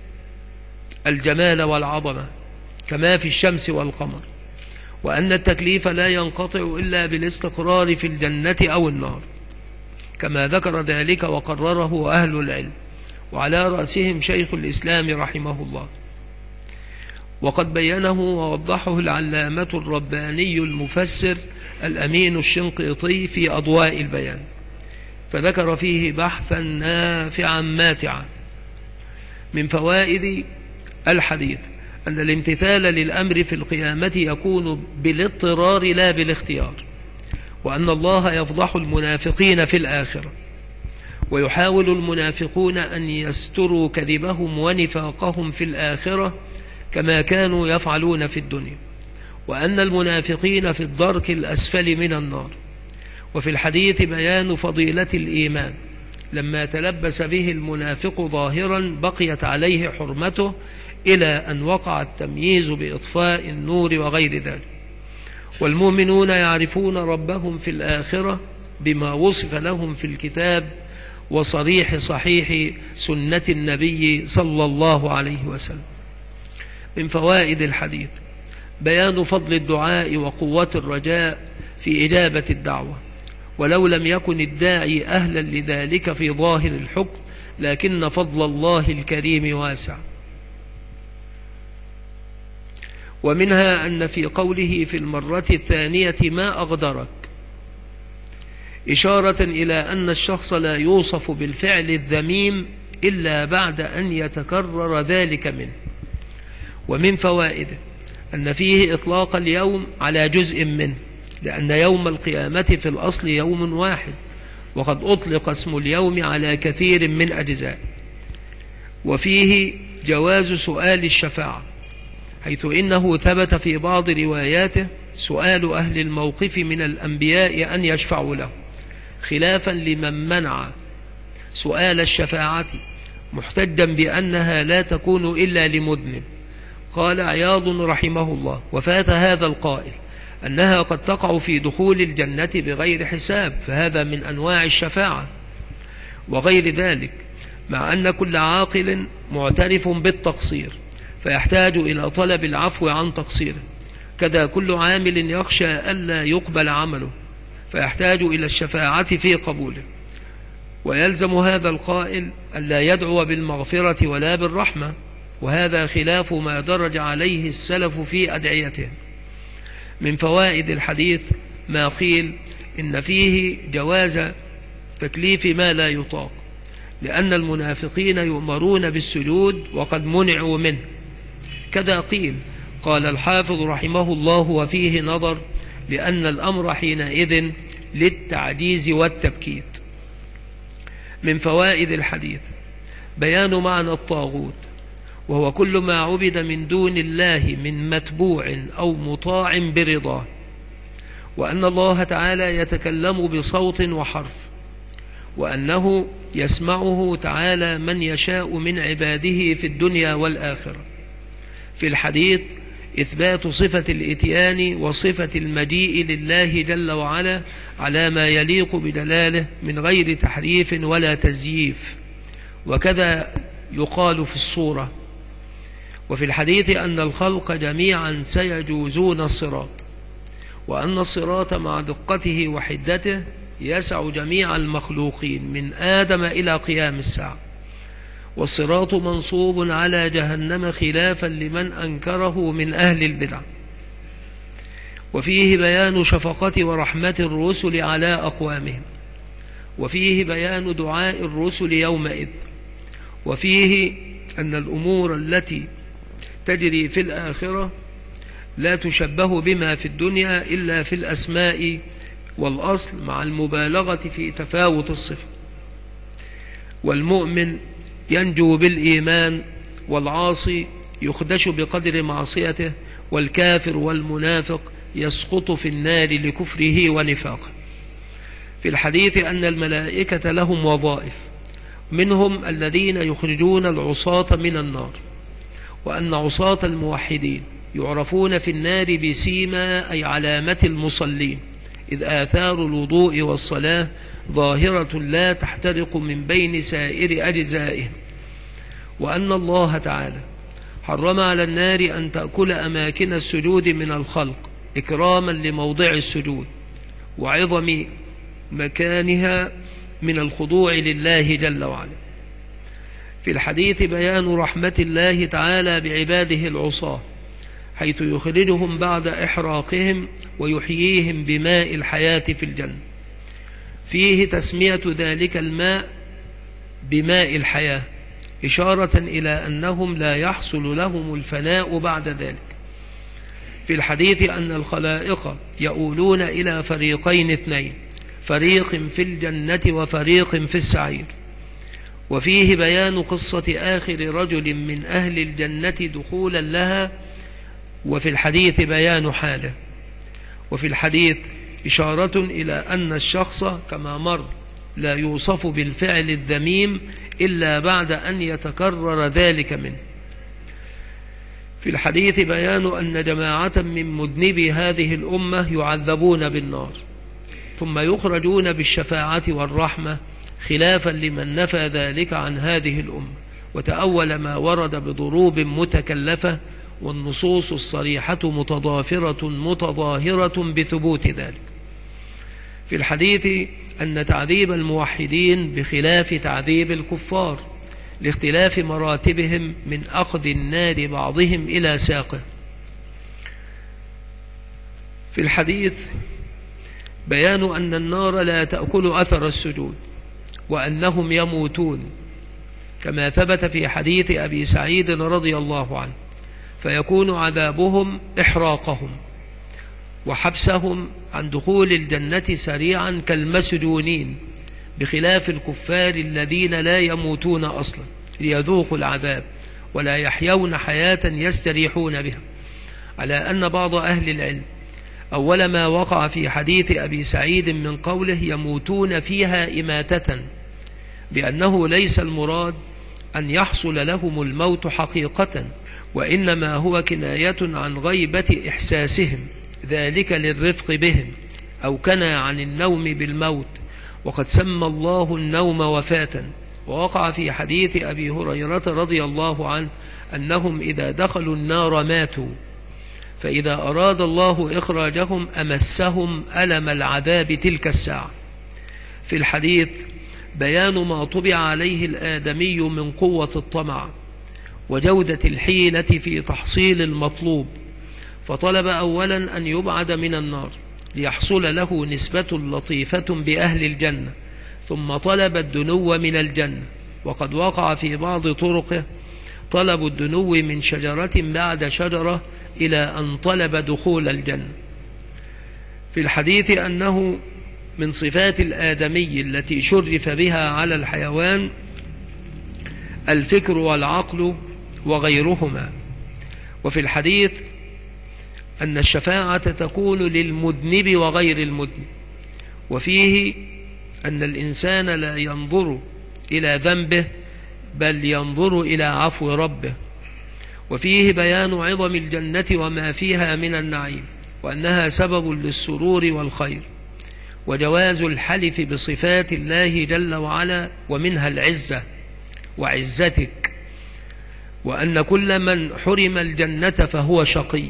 الجمال والعظمة كما في الشمس والقمر، وأن التكليف لا ينقطع إلا بالاستقرار في الجنة أو النار، كما ذكر ذلك وقرره أهل العلم، وعلى رأسهم شيخ الإسلام رحمه الله. وقد بينه ووضحه العلامة الرباني المفسر الأمين الشنقيطي في أضواء البيان، فذكر فيه بحثا نافعا ماتعا. من فوائد الحديث أن الامتثال للأمر في القيامة يكون بالاضطرار لا بالاختيار، وأن الله يفضح المنافقين في الآخرة، ويحاول المنافقون أن يستروا كذبهم ونفاقهم في الآخرة كما كانوا يفعلون في الدنيا، وأن المنافقين في الدرك الأسفل من النار. وفي الحديث بيان فضيلة الإيمان، لما تلبس به المنافق ظاهرا بقيت عليه حرمته إلى أن وقع التمييز بإطفاء النور وغير ذلك. والمؤمنون يعرفون ربهم في الآخرة بما وصف لهم في الكتاب وصريح صحيح سنة النبي صلى الله عليه وسلم. من فوائد الحديث بيان فضل الدعاء وقوة الرجاء في إجابة الدعوة، ولو لم يكن الداعي أهلا لذلك في ظاهر الحكم، لكن فضل الله الكريم واسع. ومنها أن في قوله في المرة الثانية ما أغدرك إشارة إلى أن الشخص لا يوصف بالفعل الذميم إلا بعد أن يتكرر ذلك منه. ومن فوائده أن فيه إطلاق اليوم على جزء منه، لأن يوم القيامة في الأصل يوم واحد، وقد أطلق اسم اليوم على كثير من أجزاء. وفيه جواز سؤال الشفاعة، حيث إنه ثبت في بعض رواياته سؤال أهل الموقف من الأنبياء أن يشفعوا له، خلافا لمن منع سؤال الشفاعة محتجا بأنها لا تكون إلا لمذنب. قال عياض رحمه الله: وفات هذا القائل أنها قد تقع في دخول الجنة بغير حساب، فهذا من أنواع الشفاعة وغير ذلك، مع أن كل عاقل معترف بالتقصير فيحتاج إلى طلب العفو عن تقصيره، كذا كل عامل يخشى ألا يقبل عمله فيحتاج إلى الشفاعة في قبوله. ويلزم هذا القائل ألا يدعو بالمغفرة ولا بالرحمة، وهذا خلاف ما درج عليه السلف في أدعيته. من فوائد الحديث ما قيل إن فيه جواز تكليف ما لا يطاق، لأن المنافقين يؤمرون بالسجود وقد منعوا منه. كذا قيل، قال الحافظ رحمه الله: وفيه نظر، لأن الأمر حينئذ للتعجيز والتبكيت. من فوائد الحديث بيان معنى الطاغوت، وهو كل ما عبد من دون الله من متبوع أو مطاع برضاه، وأن الله تعالى يتكلم بصوت وحرف، وأنه يسمعه تعالى من يشاء من عباده في الدنيا والآخرة. في الحديث إثبات صفة الإتيان وصفة المجيء لله جل وعلا على ما يليق بدلاله من غير تحريف ولا تزييف، وكذا يقال في الصورة. وفي الحديث أن الخلق جميعا سيجوزون الصراط، وأن الصراط مع دقته وحدته يسع جميع المخلوقين من آدم إلى قيام الساعة، والصراط منصوب على جهنم خلافا لمن أنكره من أهل البدع. وفيه بيان شفقة ورحمة الرسل على أقوامهم، وفيه بيان دعاء الرسل يومئذ، وفيه أن الأمور التي تجري في الآخرة لا تشبه بما في الدنيا إلا في الأسماء والأصل مع المبالغة في تفاوت الصفة. والمؤمن ينجو بالإيمان، والعاصي يخدش بقدر معصيته، والكافر والمنافق يسقط في النار لكفره ونفاقه. في الحديث أن الملائكة لهم وظائف، منهم الذين يخرجون العصاة من النار، وأن عصاة الموحدين يعرفون في النار بسيما أي علامة المصلين، إذ آثار الوضوء والصلاة ظاهرة لا تحترق من بين سائر أجزائهم. وأن الله تعالى حرم على النار أن تأكل أماكن السجود من الخلق إكراما لموضع السجود وعظم مكانها من الخضوع لله جل وعلا. في الحديث بيان رحمة الله تعالى بعباده العصاة، حيث يخرجهم بعد إحراقهم ويحييهم بماء الحياة في الجنة. فيه تسمية ذلك الماء بماء الحياة إشارة إلى أنهم لا يحصل لهم الفناء بعد ذلك. في الحديث أن الخلائق يؤولون إلى فريقين اثنين، فريق في الجنة وفريق في السعير. وفيه بيان قصة آخر رجل من أهل الجنة دخولا لها، وفي الحديث بيان حاله. وفي الحديث إشارة إلى أن الشخص كما مر لا يوصف بالفعل الذميم إلا بعد أن يتكرر ذلك منه. في الحديث بيان أن جماعة من مذنبي هذه الأمة يعذبون بالنار ثم يخرجون بالشفاعة والرحمة، خلافا لمن نفى ذلك عن هذه الأمة وتأول ما ورد بضروب متكلفة، والنصوص الصريحة متضافرة متظاهرة بثبوت ذلك. في الحديث أن تعذيب الموحدين بخلاف تعذيب الكفار لاختلاف مراتبهم من أخذ النار بعضهم إلى ساقه. في الحديث بيان أن النار لا تأكل أثر السجود وأنهم يموتون، كما ثبت في حديث أبي سعيد رضي الله عنه، فيكون عذابهم إحراقهم وحبسهم عن دخول الجنة سريعا كالمسجونين، بخلاف الكفار الذين لا يموتون أصلا ليذوقوا العذاب ولا يحيون حياة يستريحون بها. على أن بعض أهل العلم أول ما وقع في حديث أبي سعيد من قوله يموتون فيها إماتة، بأنه ليس المراد أن يحصل لهم الموت حقيقة، وإنما هو كناية عن غيبة إحساسهم ذلك للرفق بهم، أو كنى عن النوم بالموت، وقد سمى الله النوم وفاة. ووقع في حديث أبي هريرة رضي الله عنه أنهم إذا دخلوا النار ماتوا، فإذا أراد الله إخراجهم أمسهم ألم العذاب تلك الساعة. في الحديث بيان ما طبع عليه الآدمي من قوة الطمع وجودة الحيلة في تحصيل المطلوب، فطلب أولا أن يبعد من النار ليحصل له نسبة لطيفة بأهل الجنة، ثم طلب الدنو من الجنة، وقد وقع في بعض طرقه طلب الدنو من شجرة بعد شجرة إلى أن طلب دخول الجنة. في الحديث أنه من صفات الآدمي التي شرف بها على الحيوان الفكر والعقل وغيرهما. وفي الحديث أن الشفاعة تكون للمذنب وغير المذنب. وفيه أن الإنسان لا ينظر إلى ذنبه بل ينظر إلى عفو ربه. وفيه بيان عظم الجنة وما فيها من النعيم، وأنها سبب للسرور والخير، وجواز الحلف بصفات الله جل وعلا ومنها العزة وعزتك، وأن كل من حرم الجنة فهو شقي.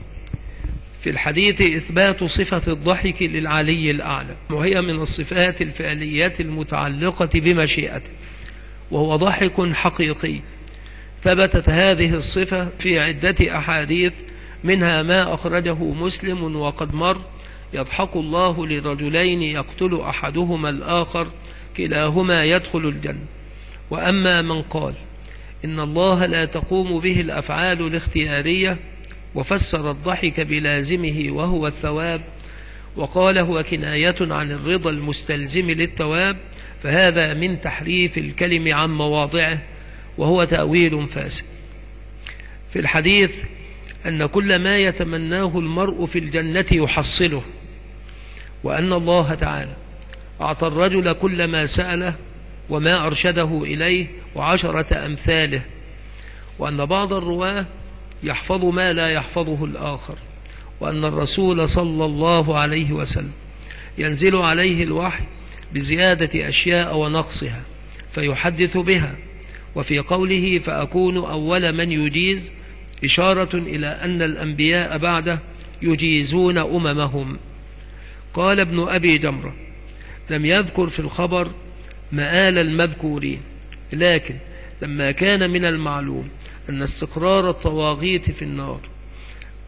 في الحديث إثبات صفة الضحك للعلي الأعلى، وهي من الصفات الفعليات المتعلقة بمشيئته، وهو ضحك حقيقي. ثبتت هذه الصفة في عدة أحاديث، منها ما أخرجه مسلم وقد مر: يضحك الله لرجلين يقتل أحدهما الآخر كلاهما يدخل الجنة. وأما من قال إن الله لا تقوم به الأفعال الاختيارية وفسر الضحك بلازمه وهو الثواب، وقال هو كناية عن الرضا المستلزم للثواب، فهذا من تحريف الكلم عن مواضعه، وهو تأويل فاسد. في الحديث أن كل ما يتمناه المرء في الجنة يحصله، وأن الله تعالى أعطى الرجل كل ما سأله وما أرشده إليه و10 أمثاله، وأن بعض الرواه يحفظ ما لا يحفظه الآخر، وأن الرسول صلى الله عليه وسلم ينزل عليه الوحي بزيادة أشياء ونقصها فيحدث بها. وفي قوله فأكون أول من يجيز إشارة إلى أن الأنبياء بعده يجيزون أممهم. قال ابن أبي جمرة: لم يذكر في الخبر مآل المذكورين، لكن لما كان من المعلوم أن استقرار الطواغيت في النار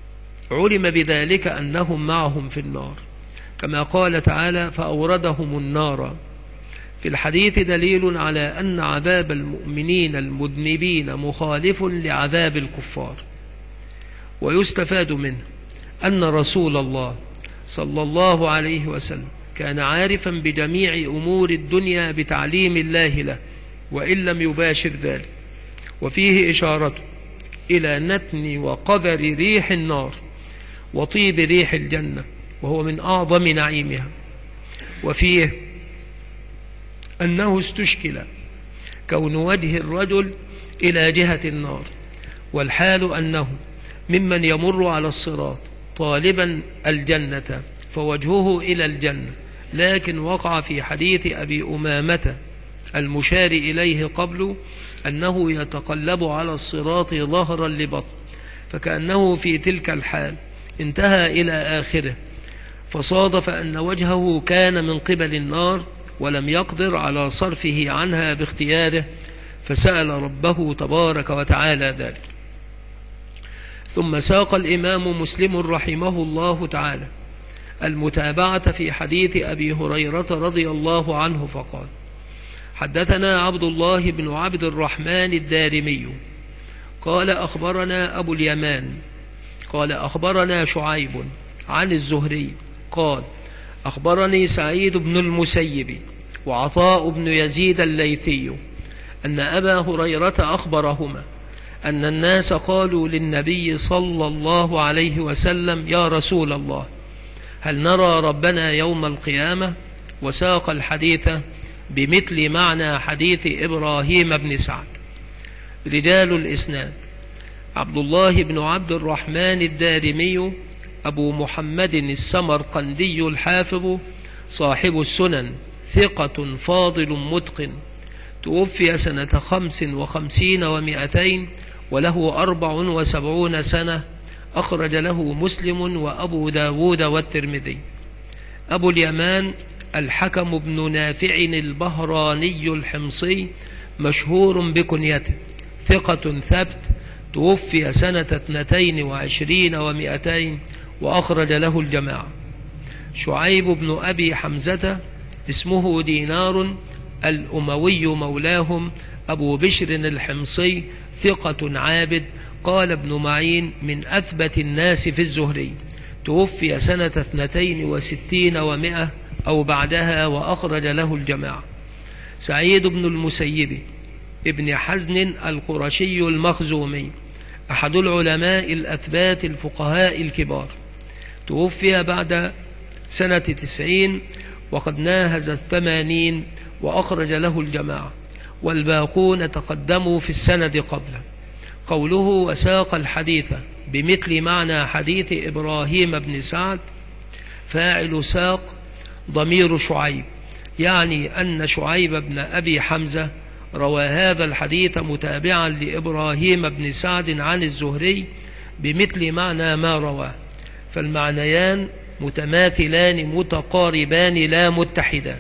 علم بذلك أنهم معهم في النار، كما قال تعالى فأوردهم النار. في الحديث دليل على أن عذاب المؤمنين المذنبين مخالف لعذاب الكفار. ويستفاد منه أن رسول الله صلى الله عليه وسلم كان عارفا بجميع أمور الدنيا بتعليم الله له وإن لم يباشر ذلك. وفيه إشارة إلى نتن وقذر ريح النار وطيب ريح الجنة، وهو من أعظم نعيمها. وفيه أنه استشكل كون وجه الرجل إلى جهة النار، والحال أنه ممن يمر على الصراط طالبا الجنة فوجهه إلى الجنة، لكن وقع في حديث أبي أمامة المشار إليه قبل أنه يتقلب على الصراط ظهرا لبطن، فكأنه في تلك الحال انتهى إلى آخره، فصادف أن وجهه كان من قبل النار ولم يقدر على صرفه عنها باختياره، فسأل ربه تبارك وتعالى ذلك. ثم ساق الإمام مسلم رحمه الله تعالى المتابعة في حديث أبي هريرة رضي الله عنه فقال: حدثنا عبد الله بن عبد الرحمن الدارمي قال أخبرنا أبو اليمان قال أخبرنا شعيب عن الزهري قال أخبرني سعيد بن المسيب وعطاء بن يزيد الليثي أن أبا هريرة أخبرهما أن الناس قالوا للنبي صلى الله عليه وسلم: يا رسول الله، هل نرى ربنا يوم القيامة؟ وساق الحديث بمثل معنى حديث إبراهيم بن سعد. رجال الإسناد: عبد الله بن عبد الرحمن الدارمي أبو محمد السمرقندي الحافظ صاحب السنن، ثقة فاضل متقن، توفي سنة 55 و200 وله 74 سنة، أخرج له مسلم وأبو داود والترمذي. أبو اليمان الحكم بن نافع البهراني الحمصي، مشهور بكنيته، ثقة ثبت، توفي سنة 22 و200 وأخرج له الجماعة. شعيب بن أبي حمزة اسمه دينار الأموي مولاهم، أبو بشر الحمصي، ثقة عابد. قال ابن معين من أثبت الناس في الزهري، توفي سنة 62 و100 أو بعدها وأخرج له الجماعة. سعيد بن المسيب ابن حزن القرشي المخزومي، أحد العلماء الأثبات الفقهاء الكبار، توفي بعد سنة 90 وقد ناهز 80 وأخرج له الجماعة، والباقون تقدموا في السند قبله. قوله وساق الحديث بمثل معنى حديث إبراهيم بن سعد، فاعل ساق ضمير شعيب، يعني أن شعيب بن أبي حمزة روى هذا الحديث متابعا لإبراهيم بن سعد عن الزهري بمثل معنى ما رواه، فالمعنيان متماثلان متقاربان لا متحدان.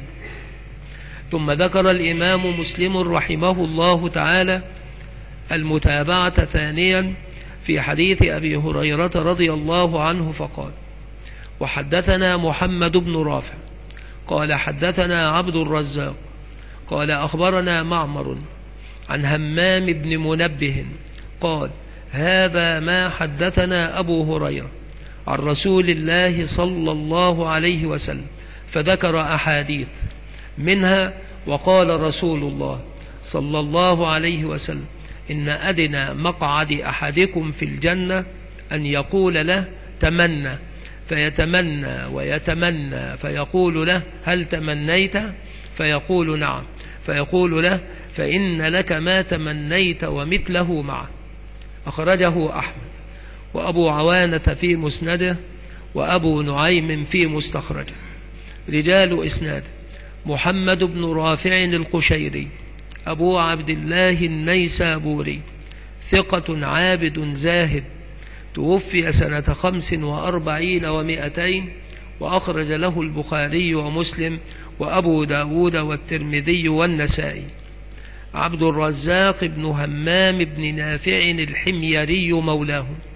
ثم ذكر الإمام مسلم رحمه الله تعالى المتابعة ثانيا في حديث أبي هريرة رضي الله عنه فقال: وحدثنا محمد بن رافع قال حدثنا عبد الرزاق قال أخبرنا معمر عن همام بن منبه قال: هذا ما حدثنا أبو هريرة عن رسول الله صلى الله عليه وسلم، فذكر أحاديث منها: وقال رسول الله صلى الله عليه وسلم: إن أدنى مقعد أحدكم في الجنة أن يقول له تمنى، فيتمنى ويتمنى، فيقول له: هل تمنيت؟ فيقول: نعم، فيقول له: فإن لك ما تمنيت ومثله معه. أخرجه أحمد وأبو عوانة في مسنده وأبو نعيم في مستخرجه. رجال إسناد: محمد بن رافع القشيري أبو عبد الله النيسابوري، ثقة عابد زاهد، توفي سنة 45 و200 وأخرج له البخاري ومسلم وأبو داود والترمذي والنسائي. عبد الرزاق بن همام بن نافع الحميري مولاه،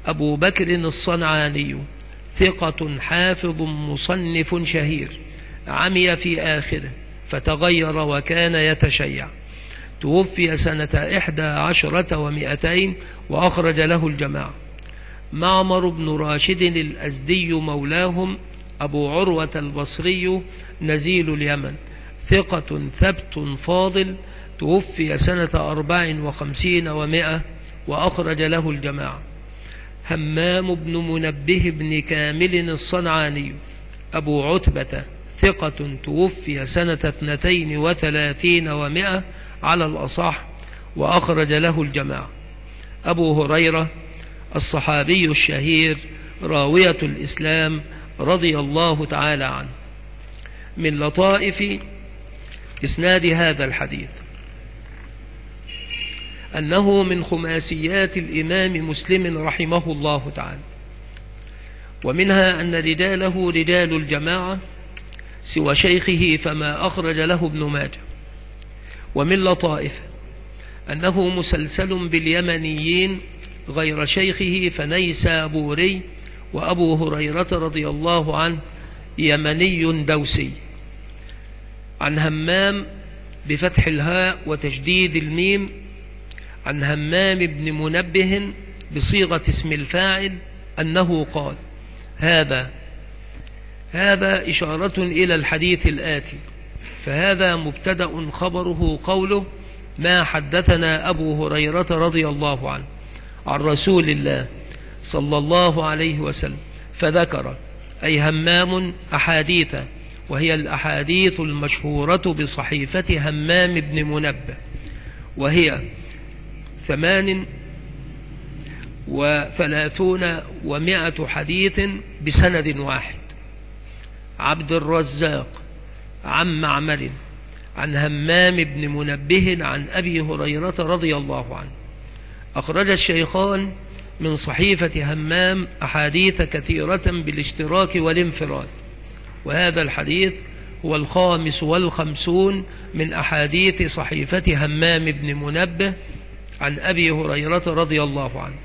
أبو بكر الصنعاني ثقة حافظ مصنف شهير، عمي في آخره فتغير وكان يتشيع، توفي سنة 11 و200 وأخرج له الجماعة. معمر بن راشد الأزدي مولاهم أبو عروة البصري نزيل اليمن، ثقة ثبت فاضل، توفي سنة 54 و100 وأخرج له الجماعة. همام بن منبه بن كامل الصنعاني أبو عتبة ثقة، توفي سنة 32 و100 على الأصح وأخرج له الجماعة. أبو هريرة الصحابي الشهير راوية الإسلام رضي الله تعالى عنه. من لطائف إسناد هذا الحديث أنه من خماسيات الإمام مسلم رحمه الله تعالى، ومنها أن رجاله رجال الجماعة سوى شيخه فما أخرج له ابن ماجه. ومن لطائفه أنه مسلسل باليمنيين غير شيخه فنيسابوري، وأبو هريرة رضي الله عنه يمني دوسي. عن همام بفتح الهاء وتشديد الميم، عن همام بن منبه بصيغة اسم الفاعل أنه قال هذا إشارة إلى الحديث الآتي، فهذا مبتدأ خبره قوله ما حدثنا أبو هريرة رضي الله عنه عن رسول الله صلى الله عليه وسلم، فذكر أي همام أحاديث، وهي الأحاديث المشهورة بصحيفة همام بن منبه، وهي 38 و100 حديث بسند واحد. عبد الرزاق عن معمر عن همام بن منبه عن أبي هريرة رضي الله عنه. أخرج الشيخان من صحيفة همام أحاديث كثيرة بالاشتراك والانفراد، وهذا الحديث هو 55 من أحاديث صحيفة همام بن منبه عن أبي هريرة رضي الله عنه.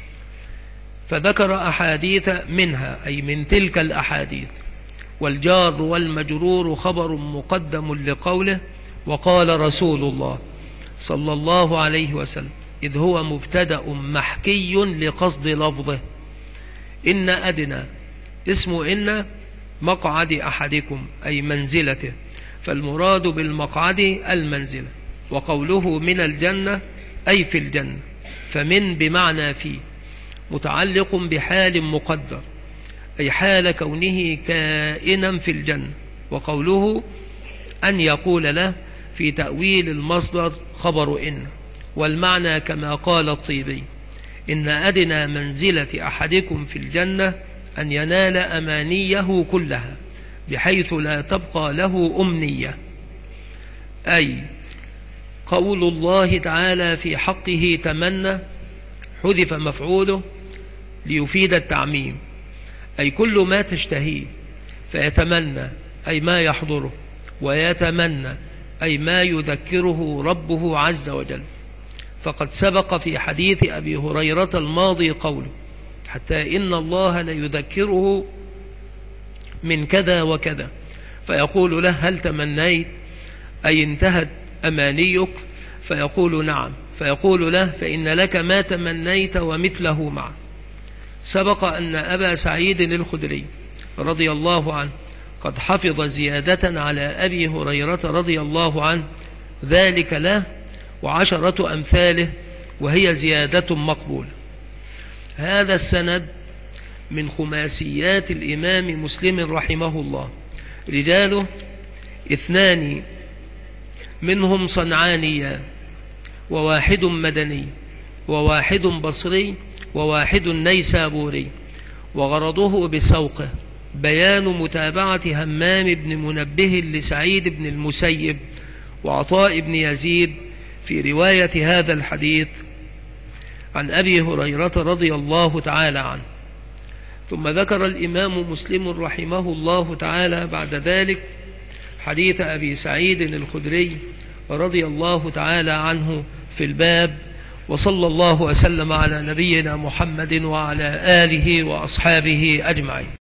فذكر أحاديث منها أي من تلك الأحاديث، والجار والمجرور خبر مقدم لقوله وقال رسول الله صلى الله عليه وسلم، إذ هو مبتدأ محكي لقصد لفظه. إن أدنى اسم إن مقعد أحدكم أي منزلته، فالمراد بالمقعد المنزلة. وقوله من الجنة أي في الجنة، فمن بمعنى في، متعلق بحال مقدر أي حال كونه كائنا في الجنة. وقوله أن يقول له في تأويل المصدر خبر إن، والمعنى كما قال الطيبي إن أدنى منزلة أحدكم في الجنة أن ينال أمانيه كلها بحيث لا تبقى له أمنية، أي قول الله تعالى في حقه تمنى حذف مفعوله ليفيد التعميم، أي كل ما تشتهيه، فيتمنى أي ما يحضره، ويتمنى أي ما يذكره ربه عز وجل. فقد سبق في حديث أبي هريرة الماضي قوله حتى إن الله ليذكره من كذا وكذا، فيقول له هل تمنيت أي انتهت أمانيك؟ فيقول نعم، فيقول له فإن لك ما تمنيت ومثله معه. سبق أن أبا سعيد الخدري رضي الله عنه قد حفظ زيادة على أبي هريرة رضي الله عنه ذلك له 10 أمثاله، وهي زيادة مقبولة. هذا السند من خماسيات الإمام مسلم رحمه الله، رجاله 2 منهم صنعانيان، وواحد مدني، وواحد بصري، وواحد نيسابوري. وغرضه بسوقه بيان متابعة همام بن منبه لسعيد بن المسيب وعطاء بن يزيد في رواية هذا الحديث عن أبي هريرة رضي الله تعالى عنه. ثم ذكر الإمام مسلم رحمه الله تعالى بعد ذلك حديث أبي سعيد الخدري رضي الله تعالى عنه في الباب، وصلى الله وسلم على نبينا محمد وعلى آله وأصحابه أجمعين.